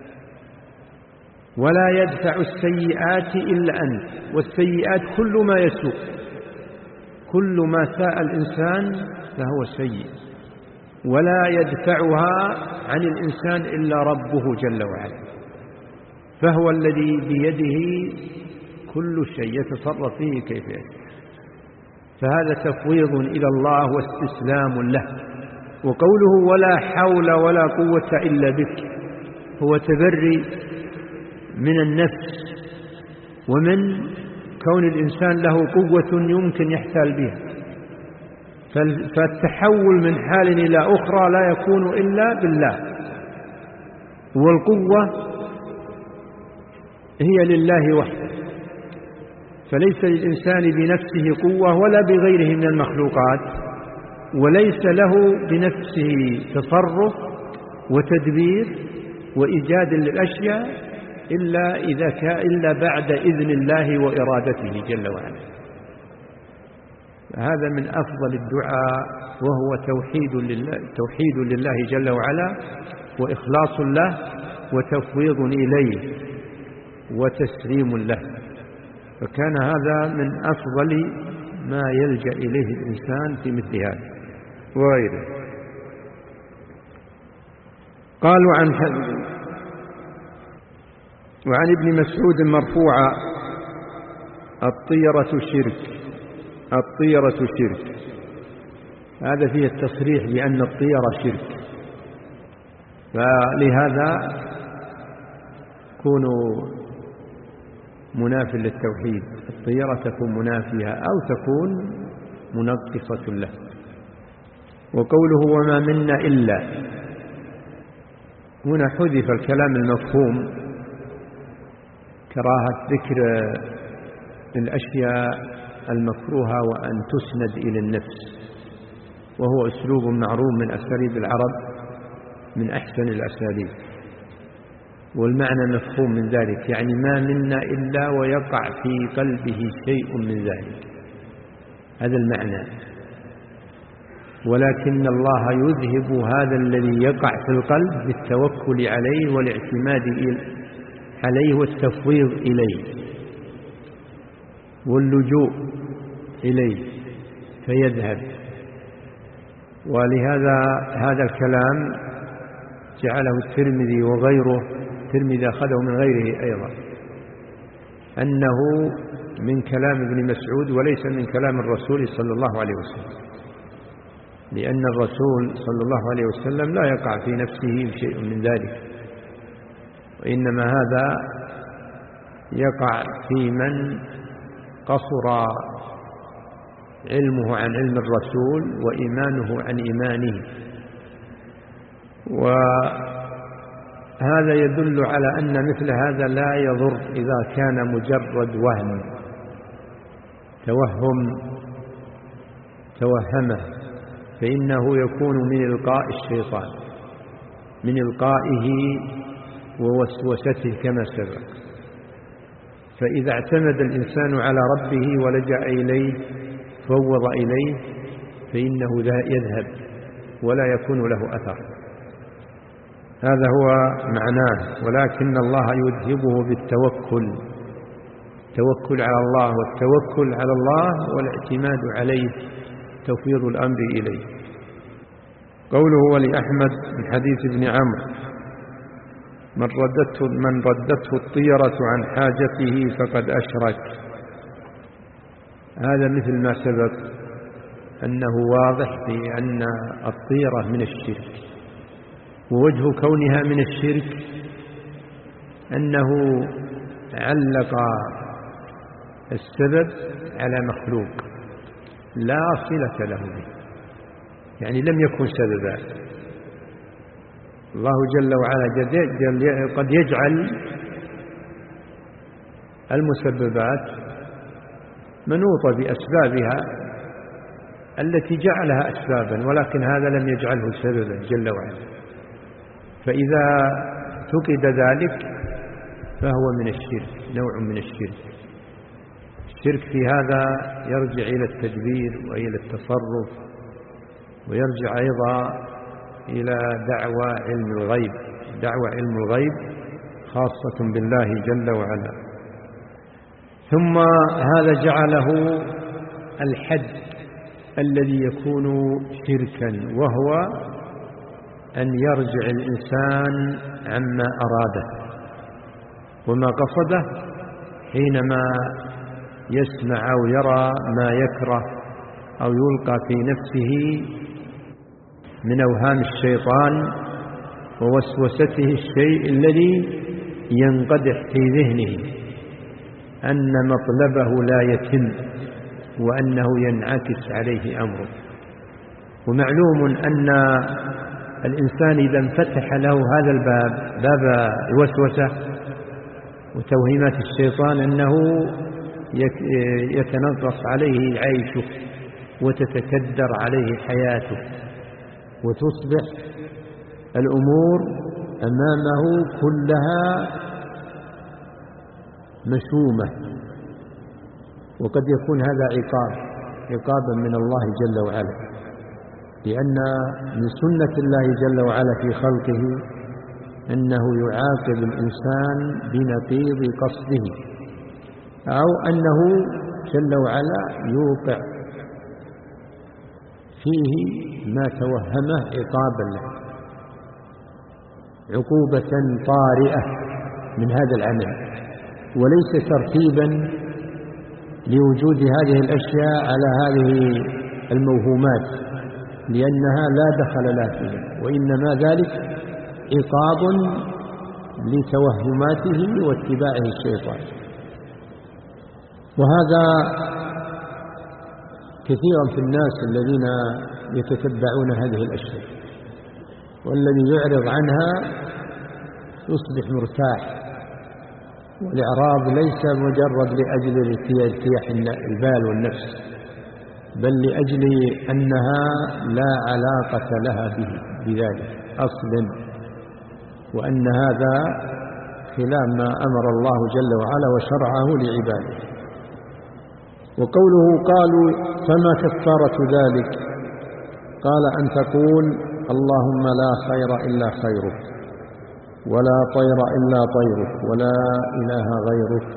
ولا يدفع السيئات إلا أنت، والسيئات كل ما يسوء، كل ما ساء الإنسان فهو سيء، ولا يدفعها عن الإنسان إلا ربه جل وعلا، فهو الذي بيده كل شيء يتصرف فيه كيف يشاء. فهذا تفويض إلى الله واستسلام له. وقوله ولا حول ولا قوة إلا بك هو تبري من النفس ومن كون الإنسان له قوة يمكن يحتال بها، فالتحول من حال إلى أخرى لا يكون إلا بالله، والقوة هي لله وحده. فليس للإنسان بنفسه قوة ولا بغيره من المخلوقات، وليس له بنفسه تصرف وتدبير وإيجاد للأشياء إلا إذا كان إلا بعد إذن الله وإرادته جل وعلا. هذا من أفضل الدعاء، وهو توحيد لله, توحيد لله جل وعلا، وإخلاص له، وتفويض إليه، وتسليم له. فكان هذا من أفضل ما يلجأ إليه الإنسان في مثل هذا وغيره. قالوا عن وعن ابن مسعود مرفوعا: الطيرة شرك، الطيرة شرك. هذا فيه التصريح بأن الطيرة شرك، فلهذا كونوا مناف للتوحيد. الطيرة تكون منافية أو تكون منقصة له. وقوله وما منا إلا، هنا حذف الكلام المفهوم، كراهة ذكر الأشياء المكروهة وأن تسند إلى النفس، وهو أسلوب معروف من أساليب العرب، من أحسن الأساليب، والمعنى مفهوم من ذلك، يعني ما منا إلا ويقع في قلبه شيء من ذلك، هذا المعنى. ولكن الله يذهب هذا الذي يقع في القلب بالتوكل عليه والاعتماد عليه والتفويض إليه واللجوء إليه فيذهب. ولهذا هذا الكلام جعله الترمذي وغيره، الترمذي أخذه من غيره أيضا، أنه من كلام ابن مسعود وليس من كلام الرسول صلى الله عليه وسلم، لأن الرسول صلى الله عليه وسلم لا يقع في نفسه شيء من ذلك، وإنما هذا يقع في من قصر علمه عن علم الرسول وإيمانه عن إيمانه. وهذا يدل على أن مثل هذا لا يضر إذا كان مجرد وهم، توهم توهمه، فإنه يكون من إلقاء الشيطان، من إلقائه ووسوسته كما سبق. فإذا اعتمد الإنسان على ربه ولجأ إليه فوض إليه فإنه يذهب ولا يكون له أثر. هذا هو معناه. ولكن الله يذهبه بالتوكل، التوكل على الله، والتوكل على الله والاعتماد عليه، توفيض الأمر إليه. قوله ولأحمد من حديث ابن عمرو: من ردته, من ردته الطيرة عن حاجته فقد أشرك. هذا مثل ما سبق أنه واضح في أن الطيرة من الشرك، ووجه كونها من الشرك أنه علق السبب على مخلوق لا صلة له به، يعني لم يكن سببا. الله جل وعلا قد يجعل المسببات منوطة بأسبابها التي جعلها أسبابا، ولكن هذا لم يجعله سببا جل وعلا. فإذا فقد ذلك فهو من الشرك، نوع من الشرك. الشرك في هذا يرجع إلى التدبير وإلى التصرف، ويرجع أيضا إلى دعوى علم الغيب، دعوى علم الغيب خاصة بالله جل وعلا. ثم هذا جعله الحد الذي يكون شركا، وهو أن يرجع الإنسان عما أراده وما قصده حينما يسمع أو يرى ما يكره أو يلقى في نفسه من أوهام الشيطان ووسوسته الشيء الذي ينقدح في ذهنه أن مطلبه لا يتم وأنه ينعكس عليه أمره. ومعلوم أن الإنسان إذا انفتح له هذا الباب، باب الوسوسة وتوهيمات الشيطان، أنه يتنغص عليه عيشه وتتكدر عليه حياته، وتصبح الأمور أمامه كلها مشومة. وقد يكون هذا عقاب عقابا من الله جل وعلا، لأن من سنة الله جل وعلا في خلقه أنه يعاقب الإنسان بنقيض قصده، أو أنه جل وعلا يوقع فيه ما توهمه عقابا له، عقوبة طارئة من هذا العمل، وليس ترتيبا لوجود هذه الأشياء على هذه الموهومات، لأنها لا دخل لها فيها، وإنما ذلك عقاب لتوهماته واتباعه الشيطان. وهذا كثيرا في الناس الذين يتتبعون هذه الأشياء، والذي يعرض عنها يصبح مرتاح. والإعراض ليس مجرد لأجل ارتياح البال والنفس، بل لأجل أنها لا علاقة لها به بذلك أصلا، وأن هذا خلاف ما أمر الله جل وعلا وشرعه لعباده. وقوله قالوا فما كفارة ذلك؟ قال أن تقول اللهم لا خير إلا خيرك، ولا طير إلا طيرك، ولا إله غيرك.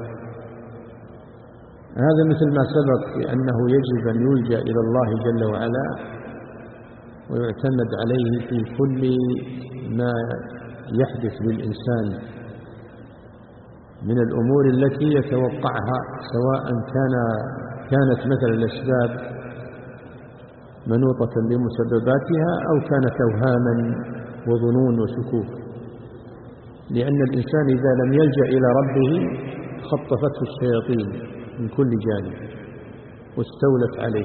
هذا مثل ما سبق بأنه يجب أن يلجأ إلى الله جل وعلا ويعتمد عليه في كل ما يحدث للإنسان من الأمور التي يتوقعها، سواء كان كانت مثل الأسباب منوطة بمسبباتها أو كانت أوهاما وظنون وشكوك. لأن الإنسان إذا لم يلجأ إلى ربه خطفته الشياطين من كل جانب واستولت عليه،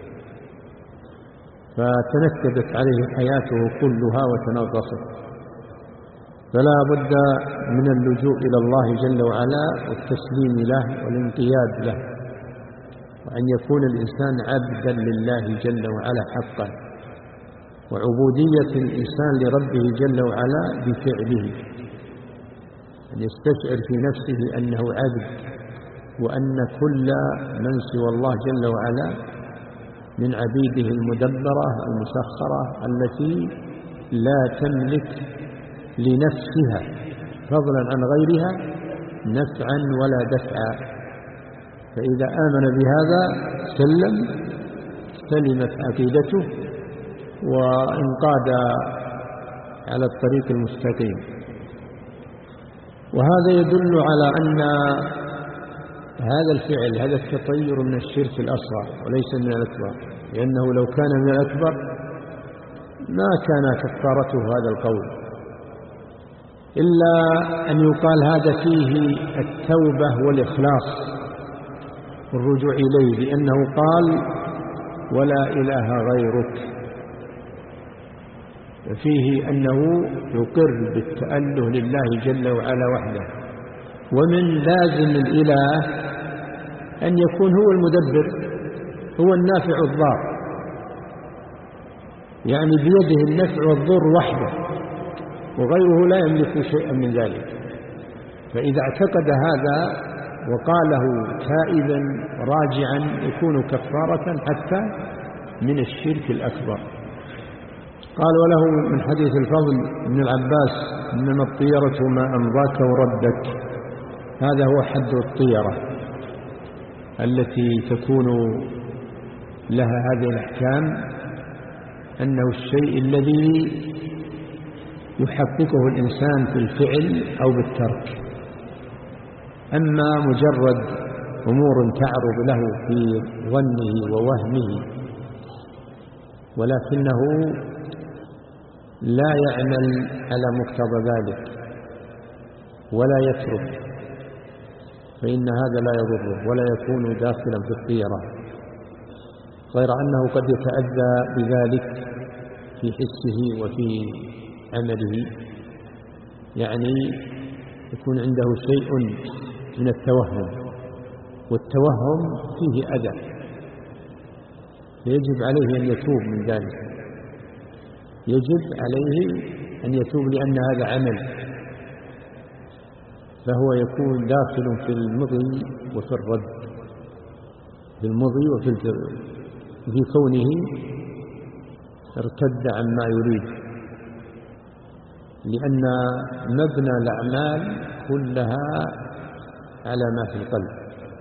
فتنكدت عليه حياته كلها وتنغصت. فلا بد من اللجوء إلى الله جل وعلا والتسليم له والانقياد له، وأن يكون الإنسان عبدا لله جل وعلا حقا، وعبودية الإنسان لربه جل وعلا بفعله، أن يستشعر في نفسه أنه عبد، وأن كل من سوى الله جل وعلا من عبيده المدبرة المسخرة التي لا تملك لنفسها فضلا عن غيرها نفعا ولا دفعا. فإذا آمن بهذا سلم سلمت عقيدته وانقاد على الطريق المستقيم. وهذا يدل على أن هذا الفعل هذا التطير من الشرك الأصغر وليس من الأكبر، لأنه لو كان من الأكبر ما كان كفارته هذا القول، إلا أن يقال هذا فيه التوبة والإخلاص والرجوع إليه، لأنه قال ولا إله غيرك، فيه أنه يقر بالتأله لله جل وعلا وحده. ومن لازم الإله أن يكون هو المدبر، هو النافع الضار، يعني بيده النفع والضر وحده، وغيره لا يملك شيئا من ذلك. فإذا اعتقد هذا وقاله تائبا راجعا يكون كفارة حتى من الشرك الأكبر. قال وله من حديث الفضل بن العباس إنما الطيرة ما أمضاك وردك، هذا هو حد الطيرة التي تكون لها هذه الأحكام، أنه الشيء الذي يحققه الإنسان في الفعل أو بالترك. أما مجرد أمور تعرض له في ظنه ووهمه ولكنه لا يعمل على مقتضى ذلك ولا يترك، فإن هذا لا يضره ولا يكون داخلا في الطيرة، غير أنه قد يتأذى بذلك في حسه وفي عمله، يعني يكون عنده شيء من التوهم والتوهم فيه أذى، فيجب عليه أن يتوب من ذلك، يجب عليه أن يتوب لأن هذا عمل، فهو يكون داخل في المضي وفي الرد، في المضي وفي في كونه ارتد عما يريد، لأن مبنى الأعمال كلها على ما في القلب،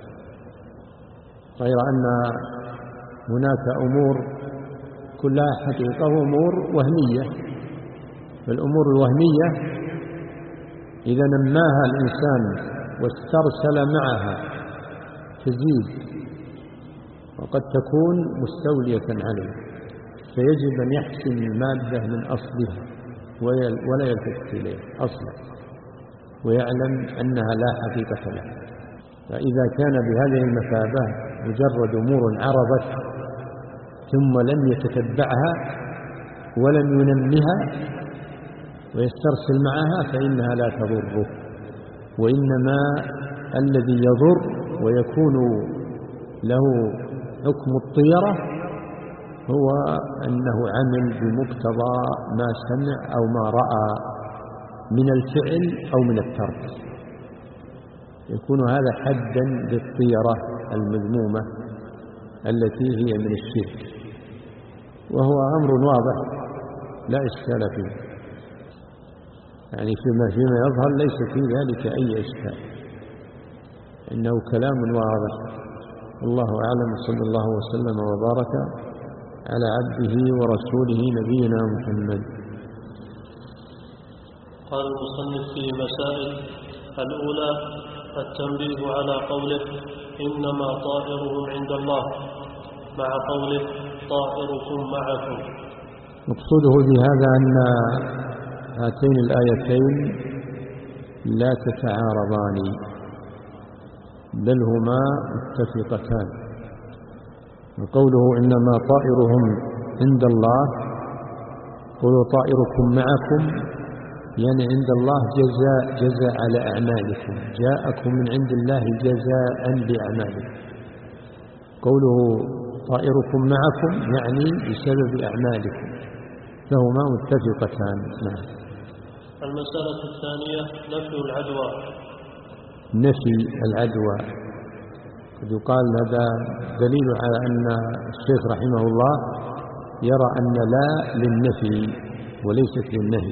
غير أن هناك أمور كلها حقيقة وأمور وهمية. فالأمور الوهمية إذا نماها الإنسان واسترسل معها تزيد وقد تكون مستولية عليه، فيجب أن يحسن المادة من أصلها ولا يلتفت إليه أصلا، ويعلم أنها لا حقيقة لها. فإذا كان بهذه المثابة مجرد أمور عرضت ثم لم يتتبعها ولم ينمها ويسترسل معها فإنها لا تضره، وإنما الذي يضر ويكون له حكم الطيرة هو أنه عمل بمقتضى ما سمع أو ما رأى من الفعل أو من الترك، يكون هذا حدا للطيرة المذمومة التي هي من الشرك، وهو أمر واضح لا إشكال فيه، يعني فيما فيما يظهر ليس في ذلك أي إشكال، إنه كلام واضح. الله أعلم، صلى الله وسلم وبارك على عبده ورسوله نبينا محمد. قال المصنف في مسائل: الأولى التنبيه على قوله إنما طائرهم عند الله، مع قوله طائركم معكم. مقصوده بهذا أن هاتين الآيتين لا تتعارضان بل هما متفقتان. وقوله إنما طائرهم عند الله، قولوا طائركم معكم، يعني عند الله جزاء جزاء على أعمالكم، جاءكم من عند الله جزاء بأعمالكم. قوله طائركم معكم يعني بسبب أعمالكم، فهما متفقتان. نعم. المسألة الثانية نفي العدوى. نفي العدوى قد يقال هذا دليل على أن الشيخ رحمه الله يرى أن لا للنفي وليست للنهي،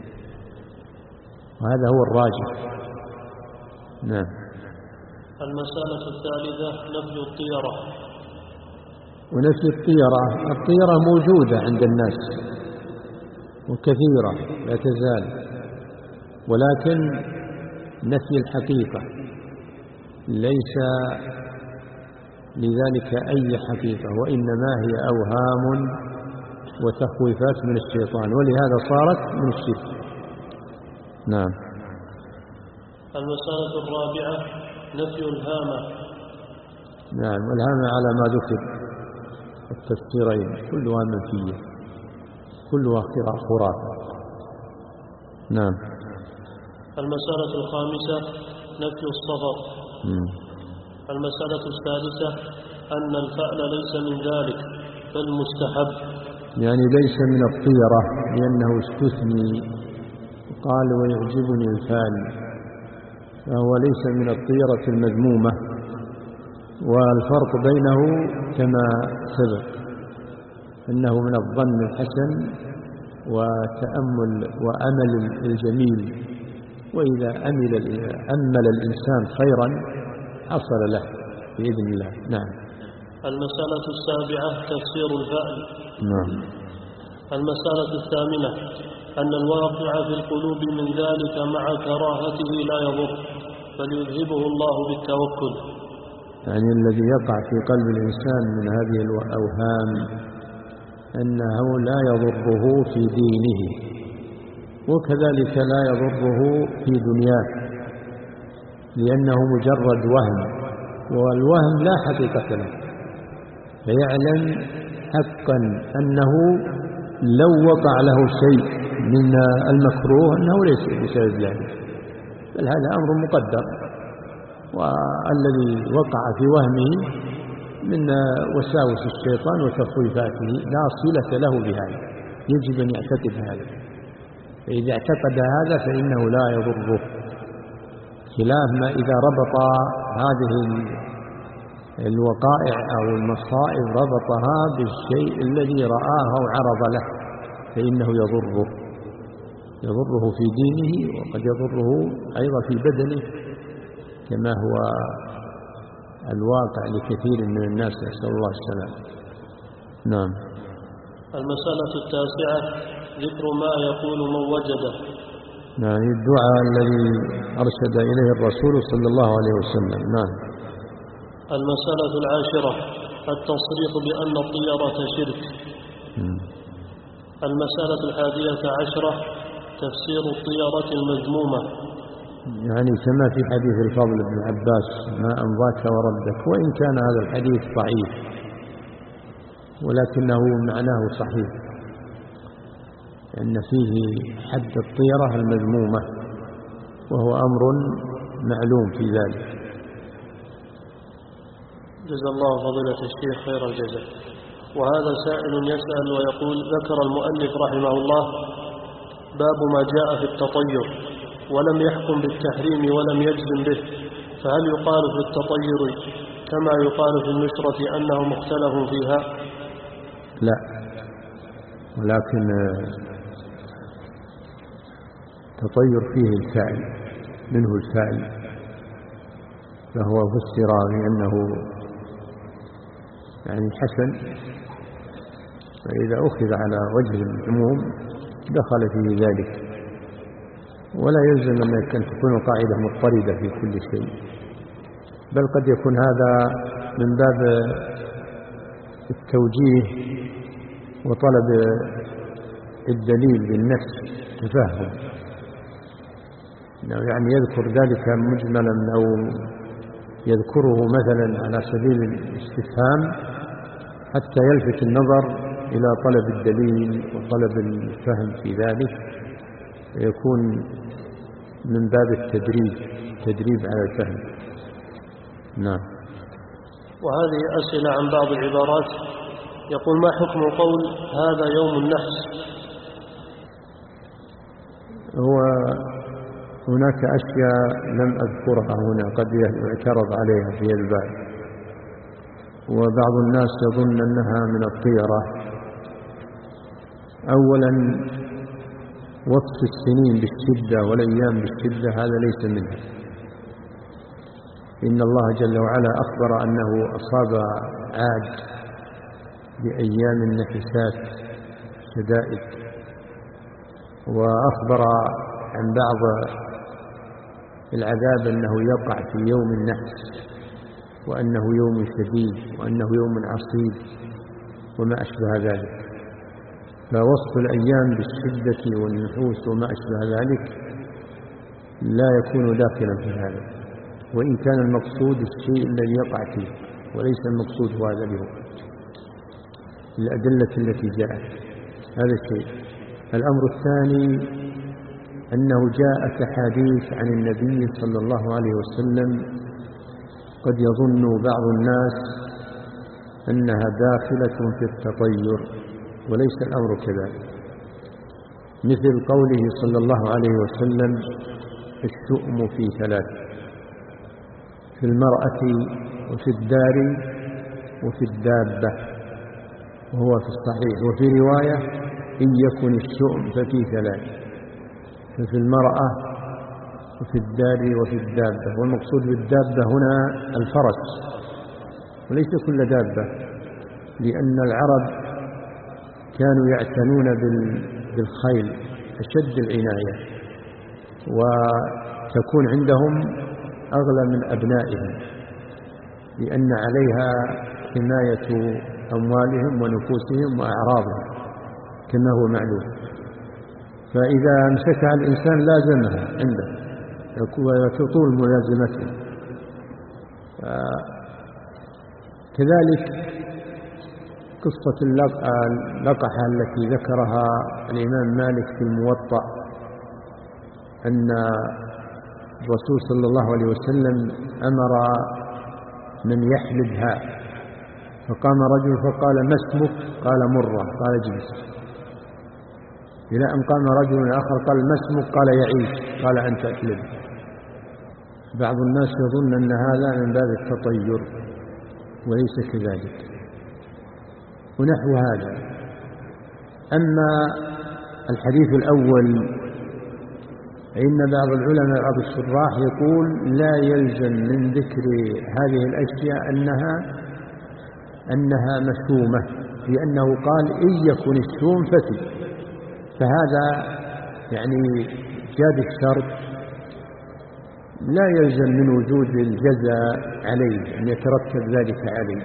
وهذا هو الراجح. نعم. المسألة الثالثة نفي الطيرة. ونفي الطيرة، الطيرة موجودة عند الناس وكثيرة لا تزال، ولكن نفي الحقيقة، ليس لذلك أي حقيقة، وإنما هي أوهام وتخويفات من الشيطان، ولهذا صارت من الشرك. نعم. المسألة الرابعة نفي الهامة. نعم، والهامة على ما ذكر التفسيرين كلها منفية، كلها خرافة. نعم. المسألة الخامسة نفي الصفر. م. المسألة السادسة أن الفعل ليس من ذلك بل مستحب، يعني ليس من الطيرة لأنه استثني قال ويعجبني الفعل، فهو ليس من الطيرة المذمومة. والفرق بينه كما سبق أنه من الظن الحسن وتأمل وأمل الجميل، وإذا أمل, أمل الإنسان خيرا حصل له بإذن الله. نعم. المسألة السابعة تفسير الفعل. نعم. المسألة الثامنة أن الواقع في القلوب من ذلك مع كراهته لا يضر بل يذهبه الله بالتوكل، يعني الذي يقع في قلب الإنسان من هذه الأوهام أنه لا يضره في دينه، وكذلك لا يضره في دنياه، لأنه مجرد وهم، والوهم لا حقيقة له، فيعلم حقا أنه لو وقع له شيء من المكروه أنه ليس بسبب ذلك، بل هذا أمر مقدر، والذي وقع في وهمه من وساوس الشيطان وتخويفاته لا صلة له بهذا، يجب أن يعتقد هذا، فإذا اعتقد هذا فإنه لا يضره، خلاف ما إذا ربط هذه الوقائع أو المصائب ربطها بالشيء الذي رآه أو عرض له فإنه يضره يضره في دينه، وقد يضره أيضا في بدنه كما هو الواقع لكثير من الناس، نسأل الله السلام. نعم. المسألة التاسعة ذكر ما يقول من وجده. نعم، الدعاء الذي أرشد إليه الرسول صلى الله عليه وسلم. نعم. المسألة العاشرة التصريح بأن الطيرة شرك. م. المسألة الحادية عشرة تفسير الطيرة المذمومة، يعني كما في حديث الفضل بن عباس ما أمضاك وردك، وإن كان هذا الحديث ضعيف ولكنه معناه صحيح، لأن فيه حد الطيرة المذمومة وهو أمر معلوم في ذلك. جزا الله فضيلة الشيخ خير الجزاء. وهذا سائل يسأل ويقول: ذكر المؤلف رحمه الله باب ما جاء في التطير ولم يحكم بالتحريم ولم يجزم به، فهل يقال في التطير كما يقال في النشرة أنه مختلف فيها؟ لا، ولكن التطير فيه الفعل منه الفعل، فهو فسر بأنه يعني حسن، فإذا أخذ على وجه العموم دخل فيه ذلك، ولا يلزم أن تكون قاعدة مضطردة في كل شيء، بل قد يكون هذا من باب التوجيه وطلب الدليل بالنفس تفهم، يعني يذكر ذلك مجملا أو يذكره مثلا على سبيل الاستفهام حتى يلفت النظر إلى طلب الدليل وطلب الفهم في ذلك، يكون من باب التدريب تدريب على الفهم. نعم. وهذه أسئلة عن بعض العبارات. يقول: ما حكم قول هذا يوم النحس؟ هو هناك أشياء لم أذكرها هنا قد يعترض عليها في الباب، وبعض الناس يظن أنها من الطيرة. أولا وصف السنين بالشدة والأيام بالشدة هذا ليس منها، إن الله جل وعلا أخبر أنه أصاب عاد بأيام النحسات شدائد، وأخبر عن بعض العذاب أنه يقع في يوم النحس، وأنه يوم شديد، وأنه يوم عصيب وما أشبه ذلك. فوصف الأيام بالشدة والنحوس وما أشبه ذلك لا يكون داخلا في هذا، وإن كان المقصود الشيء الذي يقع فيه، وليس المقصود هو هذا اليوم، الأدلة التي جاءت هذا الشيء. الأمر الثاني أنه جاءت أحاديث عن النبي صلى الله عليه وسلم قد يظن بعض الناس أنها داخلة في التطير، وليس الأمر كذلك، مثل قوله صلى الله عليه وسلم: الشؤم في ثلاث: في المرأة وفي الدار وفي الدابة، وهو في الصحيح. وفي رواية: إن يكن الشؤم ففي ثلاث: ففي المرأة وفي الدار وفي الدابة. والمقصود بالدابة هنا الفرس، وليس كل دابة، لأن العرب كانوا يعتنون بالخيل أشد العناية، وتكون عندهم أغلى من أبنائهم، لأن عليها حماية أموالهم ونفوسهم وأعراضهم كما هو معلوم، فإذا امسكها الإنسان لازمها عنده وتطول ملازمته. كذلك قصة اللقحة التي ذكرها الإمام مالك في الموطأ، أن الرسول صلى الله عليه وسلم أمر من يحلبها، فقام رجل فقال: ما اسمك؟ قال: مرة. قال: اجلس. إلى أن قام رجل آخر قال: ما اسمك؟ قال: يعيش. قال: أنت أحلب. بعض الناس يظن أن هذا من باب التطير وليس كذلك، ونحو هذا. أما الحديث الأول فإن بعض العلماء بعض الشراح يقول: لا يلزم من ذكر هذه الأشياء أنها أنها مشومة، لأنه قال: إن يكن الشوم فتي، فهذا يعني جاد الشرط لا يلزم من وجود الجزاء عليه أن يترتب ذلك عليه.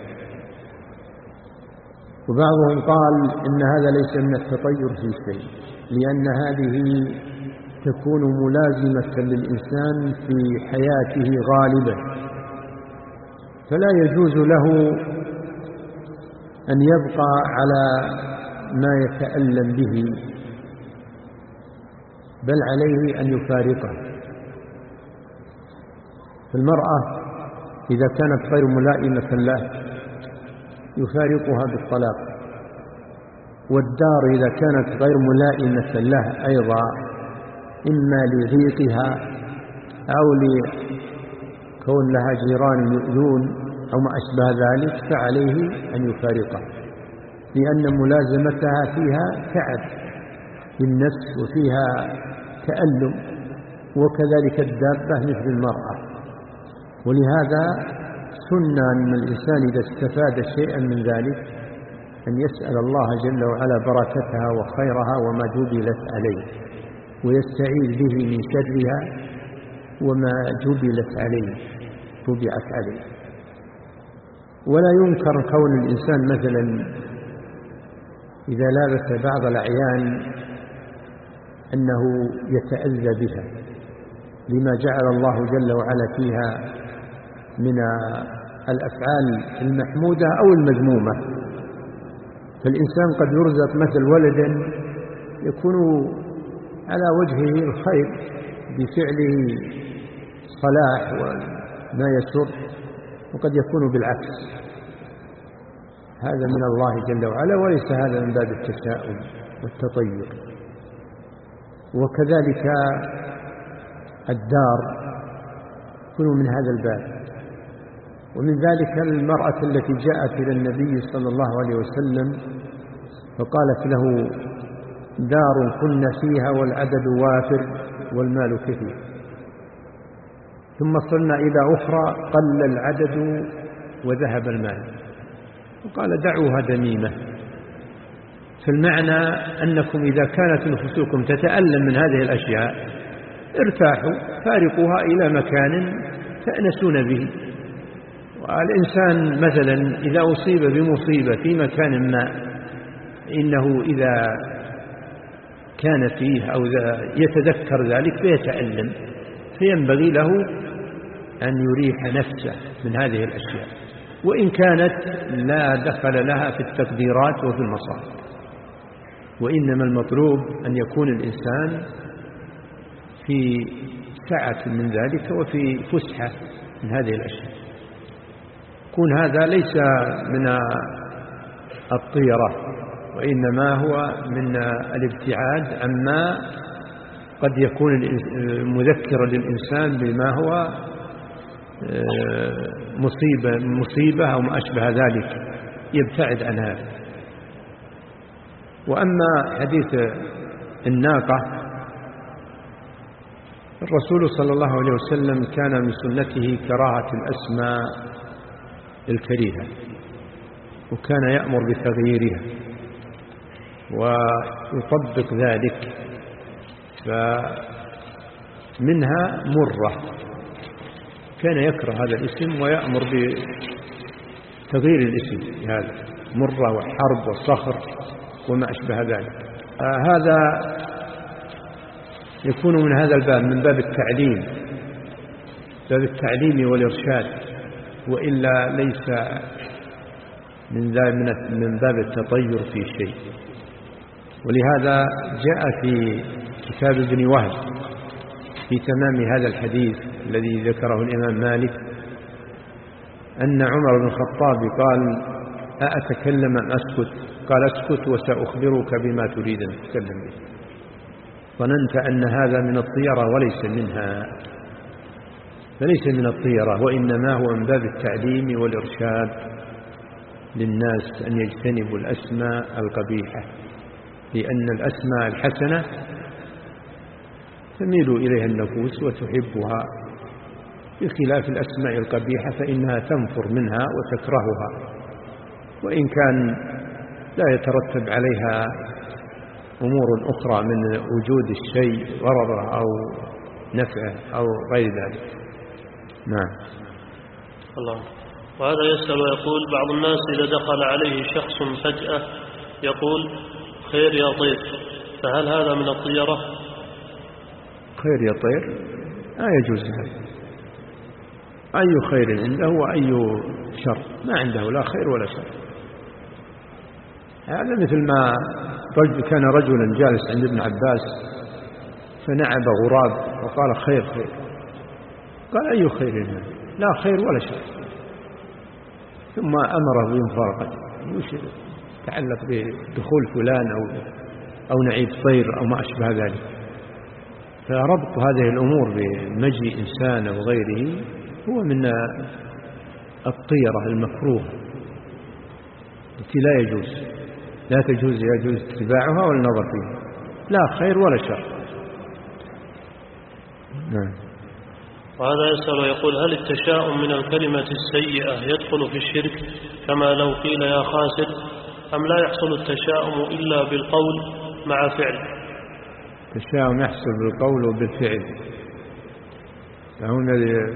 وبعضهم قال إن هذا ليس من التطير في شيء، لأن هذه تكون ملازمة للإنسان في حياته غالبا، فلا يجوز له أن يبقى على ما يتألم به، بل عليه أن يفارقه. فالمرأة إذا كانت غير ملائمة له يفارقها بالطلاق، والدار إذا كانت غير ملائمة له أيضا إما لضيقها أو لكون لها جيران يؤذون أو ما أشبه ذلك، فعليه أن يفارقها، لأن ملازمتها فيها تعب للنفس وفيها تألم، وكذلك الدابة مثل المرأة. ولهذا سنة أن الإنسان إذا استفاد شيئا من ذلك أن يسأل الله جل وعلا بركتها وخيرها وما جبلت عليه، ويستعيذ به من شرها وما جبلت عليه طبعت عليه. ولا ينكر كون الإنسان مثلا إذا لابس بعض الأعيان أنه يتأذى بها لما جعل الله جل وعلا فيها من الأفعال المحمودة أو المذمومة. فالإنسان قد يرزق مثل ولد يكون على وجهه الخير بفعله صلاح وما يسر، وقد يكون بالعكس. هذا من الله جل وعلا، وليس هذا من باب التشاؤم والتطير. وكذلك الدار يكون من هذا الباب. ومن ذلك المرأة التي جاءت إلى النبي صلى الله عليه وسلم فقالت له: دار كنا فيها والعدد وافر والمال كثير، ثم صرنا إلى أخرى قل العدد وذهب المال، وقال: دعوها دميمة. فالمعنى أنكم إذا كانت نفوسكم تتألم من هذه الأشياء ارتاحوا، فارقوها إلى مكان تأنسون به. والإنسان مثلا إذا أصيب بمصيبة في مكان ما، إنه إذا كان فيه أو يتذكر ذلك فيتألم، فينبغي له أن يريح نفسه من هذه الأشياء، وإن كانت لا دخل لها في التقديرات وفي المصائب. وإنما المطلوب أن يكون الإنسان في سعة من ذلك وفي فسحة من هذه الأشياء. يكون هذا ليس من الطيرة، وإنما هو من الابتعاد عما قد يكون مذكرا للإنسان بما هو مصيبة, مصيبة أو ما أشبه ذلك، يبتعد عن هذا. وأما حديث الناقة، الرسول صلى الله عليه وسلم كان من سنته كراهة الأسماء الكريهة، وكان يأمر بتغييرها ويطبق ذلك. فمنها مرة، كان يكره هذا الاسم ويأمر بتغيير الاسم هذا، مرة وحرب وصخر وما أشبه ذلك. آه هذا يكون من هذا الباب، من باب التعليم، باب التعليم والإرشاد، وإلا ليس من من باب التطير في شيء. ولهذا جاء في كتاب ابن وهب في تمام هذا الحديث الذي ذكره الإمام مالك أن عمر بن الخطاب قال: أأتكلم أم أسكت؟ قال: اسكت وسأخبرك بما تريد أن تتكلم به. ظننت أن هذا من الطيرة وليس منها، فليس من الطيرة، وإنما هو من باب التعليم والإرشاد للناس أن يجتنبوا الأسماء القبيحة، لأن الأسماء الحسنة تميل إليها النفوس وتحبها، بخلاف الأسماء القبيحة فإنها تنفر منها وتكرهها، وإن كان لا يترتب عليها أمور أخرى من وجود الشيء ضرره أو نفعه أو غير ذلك. نعم. الله. وهذا يسأل ويقول: بعض الناس إذا دخل عليه شخص فجأة يقول: خير يا طير، فهل هذا من الطيرة؟ خير يا طير لا يجوز هذا. أي خير عنده وأي شر، ما عنده لا خير ولا شر. هذا مثل ما رجل كان رجلا جالس عند ابن عباس فنعب غراب وقال: خير خير. قال: أي خير هذا؟ لا خير ولا شر. ثم أمره بمفارقته، وش تعلق بدخول فلان أو أو نعيب طير أو ما أشبه ذلك. فربط هذه الأمور بمجيء إنسان أو غيره هو من الطيرة المكروهة التي لا يجوز لا تجوز يجوز اتباعها والنظر فيها، لا خير ولا شر. نعم. وهذا يسأل ويقول: هل التشاؤم من الكلمة السيئة يدخل في الشرك كما لو قيل يا خاسر، أم لا يحصل التشاؤم إلا بالقول مع فعل؟ التشاؤم يحصل بالقول وبالفعل، فهم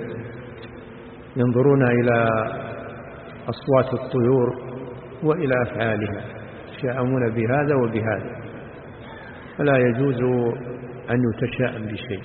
ينظرون إلى أصوات الطيور وإلى أفعالها، يتشاءمون بهذا وبهذا، فلا يجوز أن يتشاءم بشيء.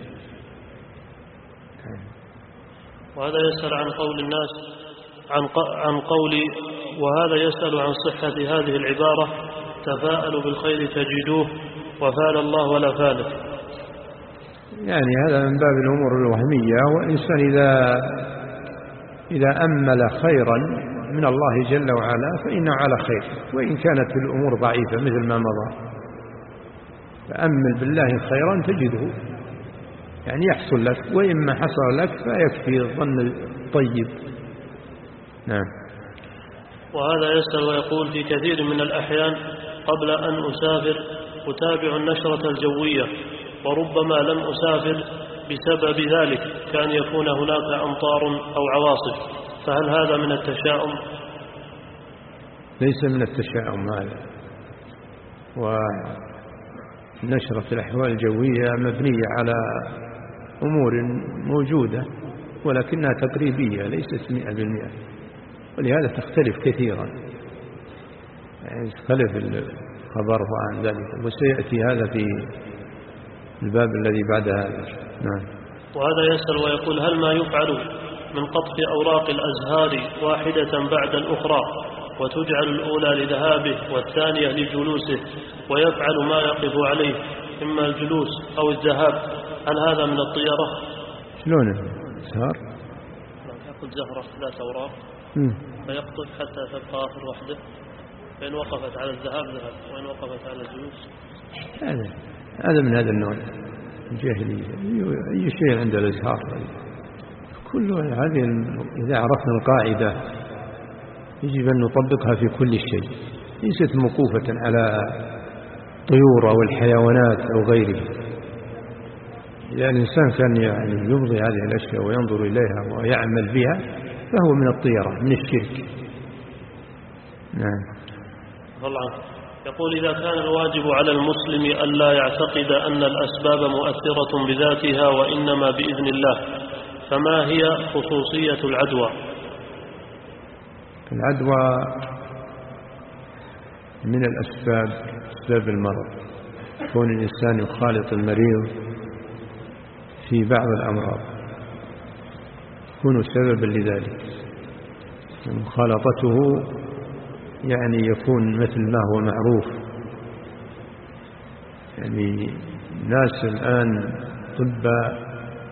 وهذا يسأل عن قول الناس عن عن قول وهذا يسأل عن صحة هذه العبارة: تفاءلوا بالخير تجدوه وفال الله ولا فالك. يعني هذا من باب الأمور الوهمية، والإنسان إذا إذا أمل خيرا من الله جل وعلا فإنه على خير، وإن كانت الأمور ضعيفة مثل ما مضى، فأمل بالله خيرا تجده، يعني يحصل لك، وإما حصل لك فيكفي الظن الطيب. نعم. وهذا يسأل ويقول: في كثير من الأحيان قبل أن أسافر أتابع النشرة الجوية، وربما لم أسافر بسبب ذلك، كأن يكون هناك أمطار أو عواصف، فهل هذا من التشاؤم؟ ليس من التشاؤم هذا، ونشرة الأحوال الجوية مبنية على أمور موجودة ولكنها تقريبية ليست مئة بالمئة، ولهذا تختلف كثيرا، يعني تختلف الخبر عن ذلك، وسيأتي هذا في الباب الذي بعد هذا. نعم. وهذا يسأل ويقول: هل ما يفعل من قطف أوراق الأزهار واحدة بعد الأخرى وتجعل الأولى لذهابه والثانية لجلوسه ويفعل ما يقف عليه إما الجلوس أو الذهاب، هل هذا من الطيرة؟ شلون الأزهار؟ يأخذ زهرة ذات أوراق فيقطف حتى تبقى آخر وحده، فإن وقفت على الذهاب ذهب، وإن وقفت على الجلوس. هذا هذا من هذا النوع الجاهلية. أي شيء عند الأزهار كل هذه، إذا عرفنا القاعدة يجب أن نطبقها في كل شيء، ليست موقوفة على طيور أو الحيوانات أو غيره. إذا الإنسان كان يعني يبغي هذه الأشياء وينظر إليها ويعمل بها فهو من الطيرة، من الشرك. نعم. والله يقول: إذا كان الواجب على المسلم أن لا يعتقد أن الأسباب مؤثرة بذاتها وإنما بإذن الله، فما هي خصوصية العدوى؟ العدوى من الأسباب، أسباب المرض، كون الإنسان يخالط المريض في بعض الأمراض يكون سببا لذلك. مخالطته يعني يكون مثل ما هو معروف، يعني الناس الآن طب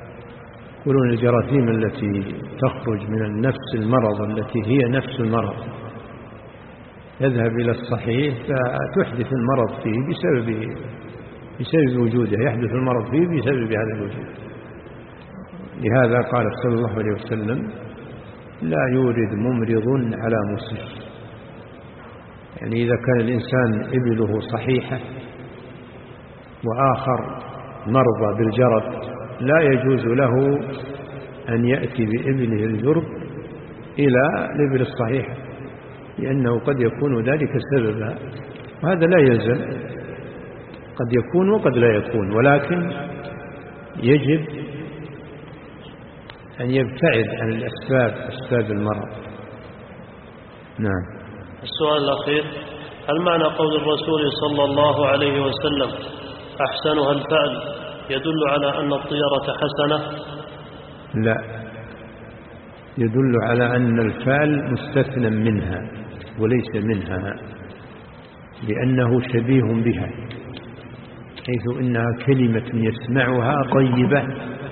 يقولون الجراثيم التي تخرج من النفس المرض التي هي نفس المرض يذهب إلى الصحيح فتحدث المرض فيه بسبب بسبب وجوده، يحدث المرض فيه بسبب هذا الوجود. لهذا قال صلى الله عليه وسلم: لا يورد ممرض على مسلم. يعني إذا كان الإنسان إبله صحيحة وآخر مرضى بالجرد لا يجوز له أن يأتي بإبله الجرد إلى الإبل الصحيحة، لأنه قد يكون ذلك سببا، وهذا لا يلزم، قد يكون وقد لا يكون، ولكن يجب أن يبتعد عن الأسباب أسباب المرض. نعم. السؤال الأخير: هل معنى قول الرسول صلى الله عليه وسلم أحسنها الفأل يدل على أن الطيرة حسنة؟ لا، يدل على أن الفأل مستثنى منها وليس منها، لأنه شبيه بها، حيث إنها كلمة يسمعها طيبة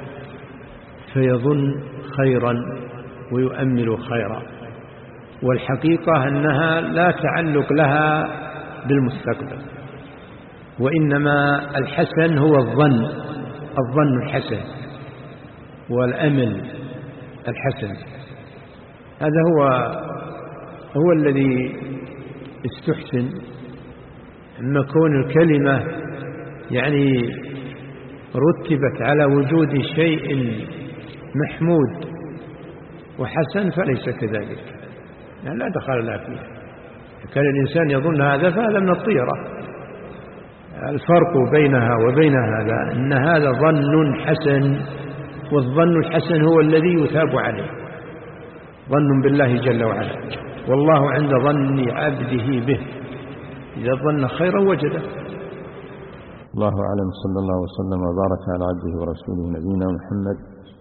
فيظن خيرا ويؤمل خيرا، والحقيقة أنها لا تعلق لها بالمستقبل، وإنما الحسن هو الظن الظن الحسن والأمل الحسن. هذا هو هو الذي استحسن. أما كون الكلمة يعني رتبت على وجود شيء محمود وحسن فليس كذلك، يعني لا دخل لها فيها. كان الإنسان يظن هذا فهذا من الطيرة. الفرق بينها وبين هذا أن هذا ظن حسن، والظن الحسن هو الذي يثاب عليه، ظن بالله جل وعلا، والله عند ظن عبده به، إذا ظن خيرا وجده. الله أعلم. صلى الله وسلم وبارك على عبده ورسوله نبينا محمد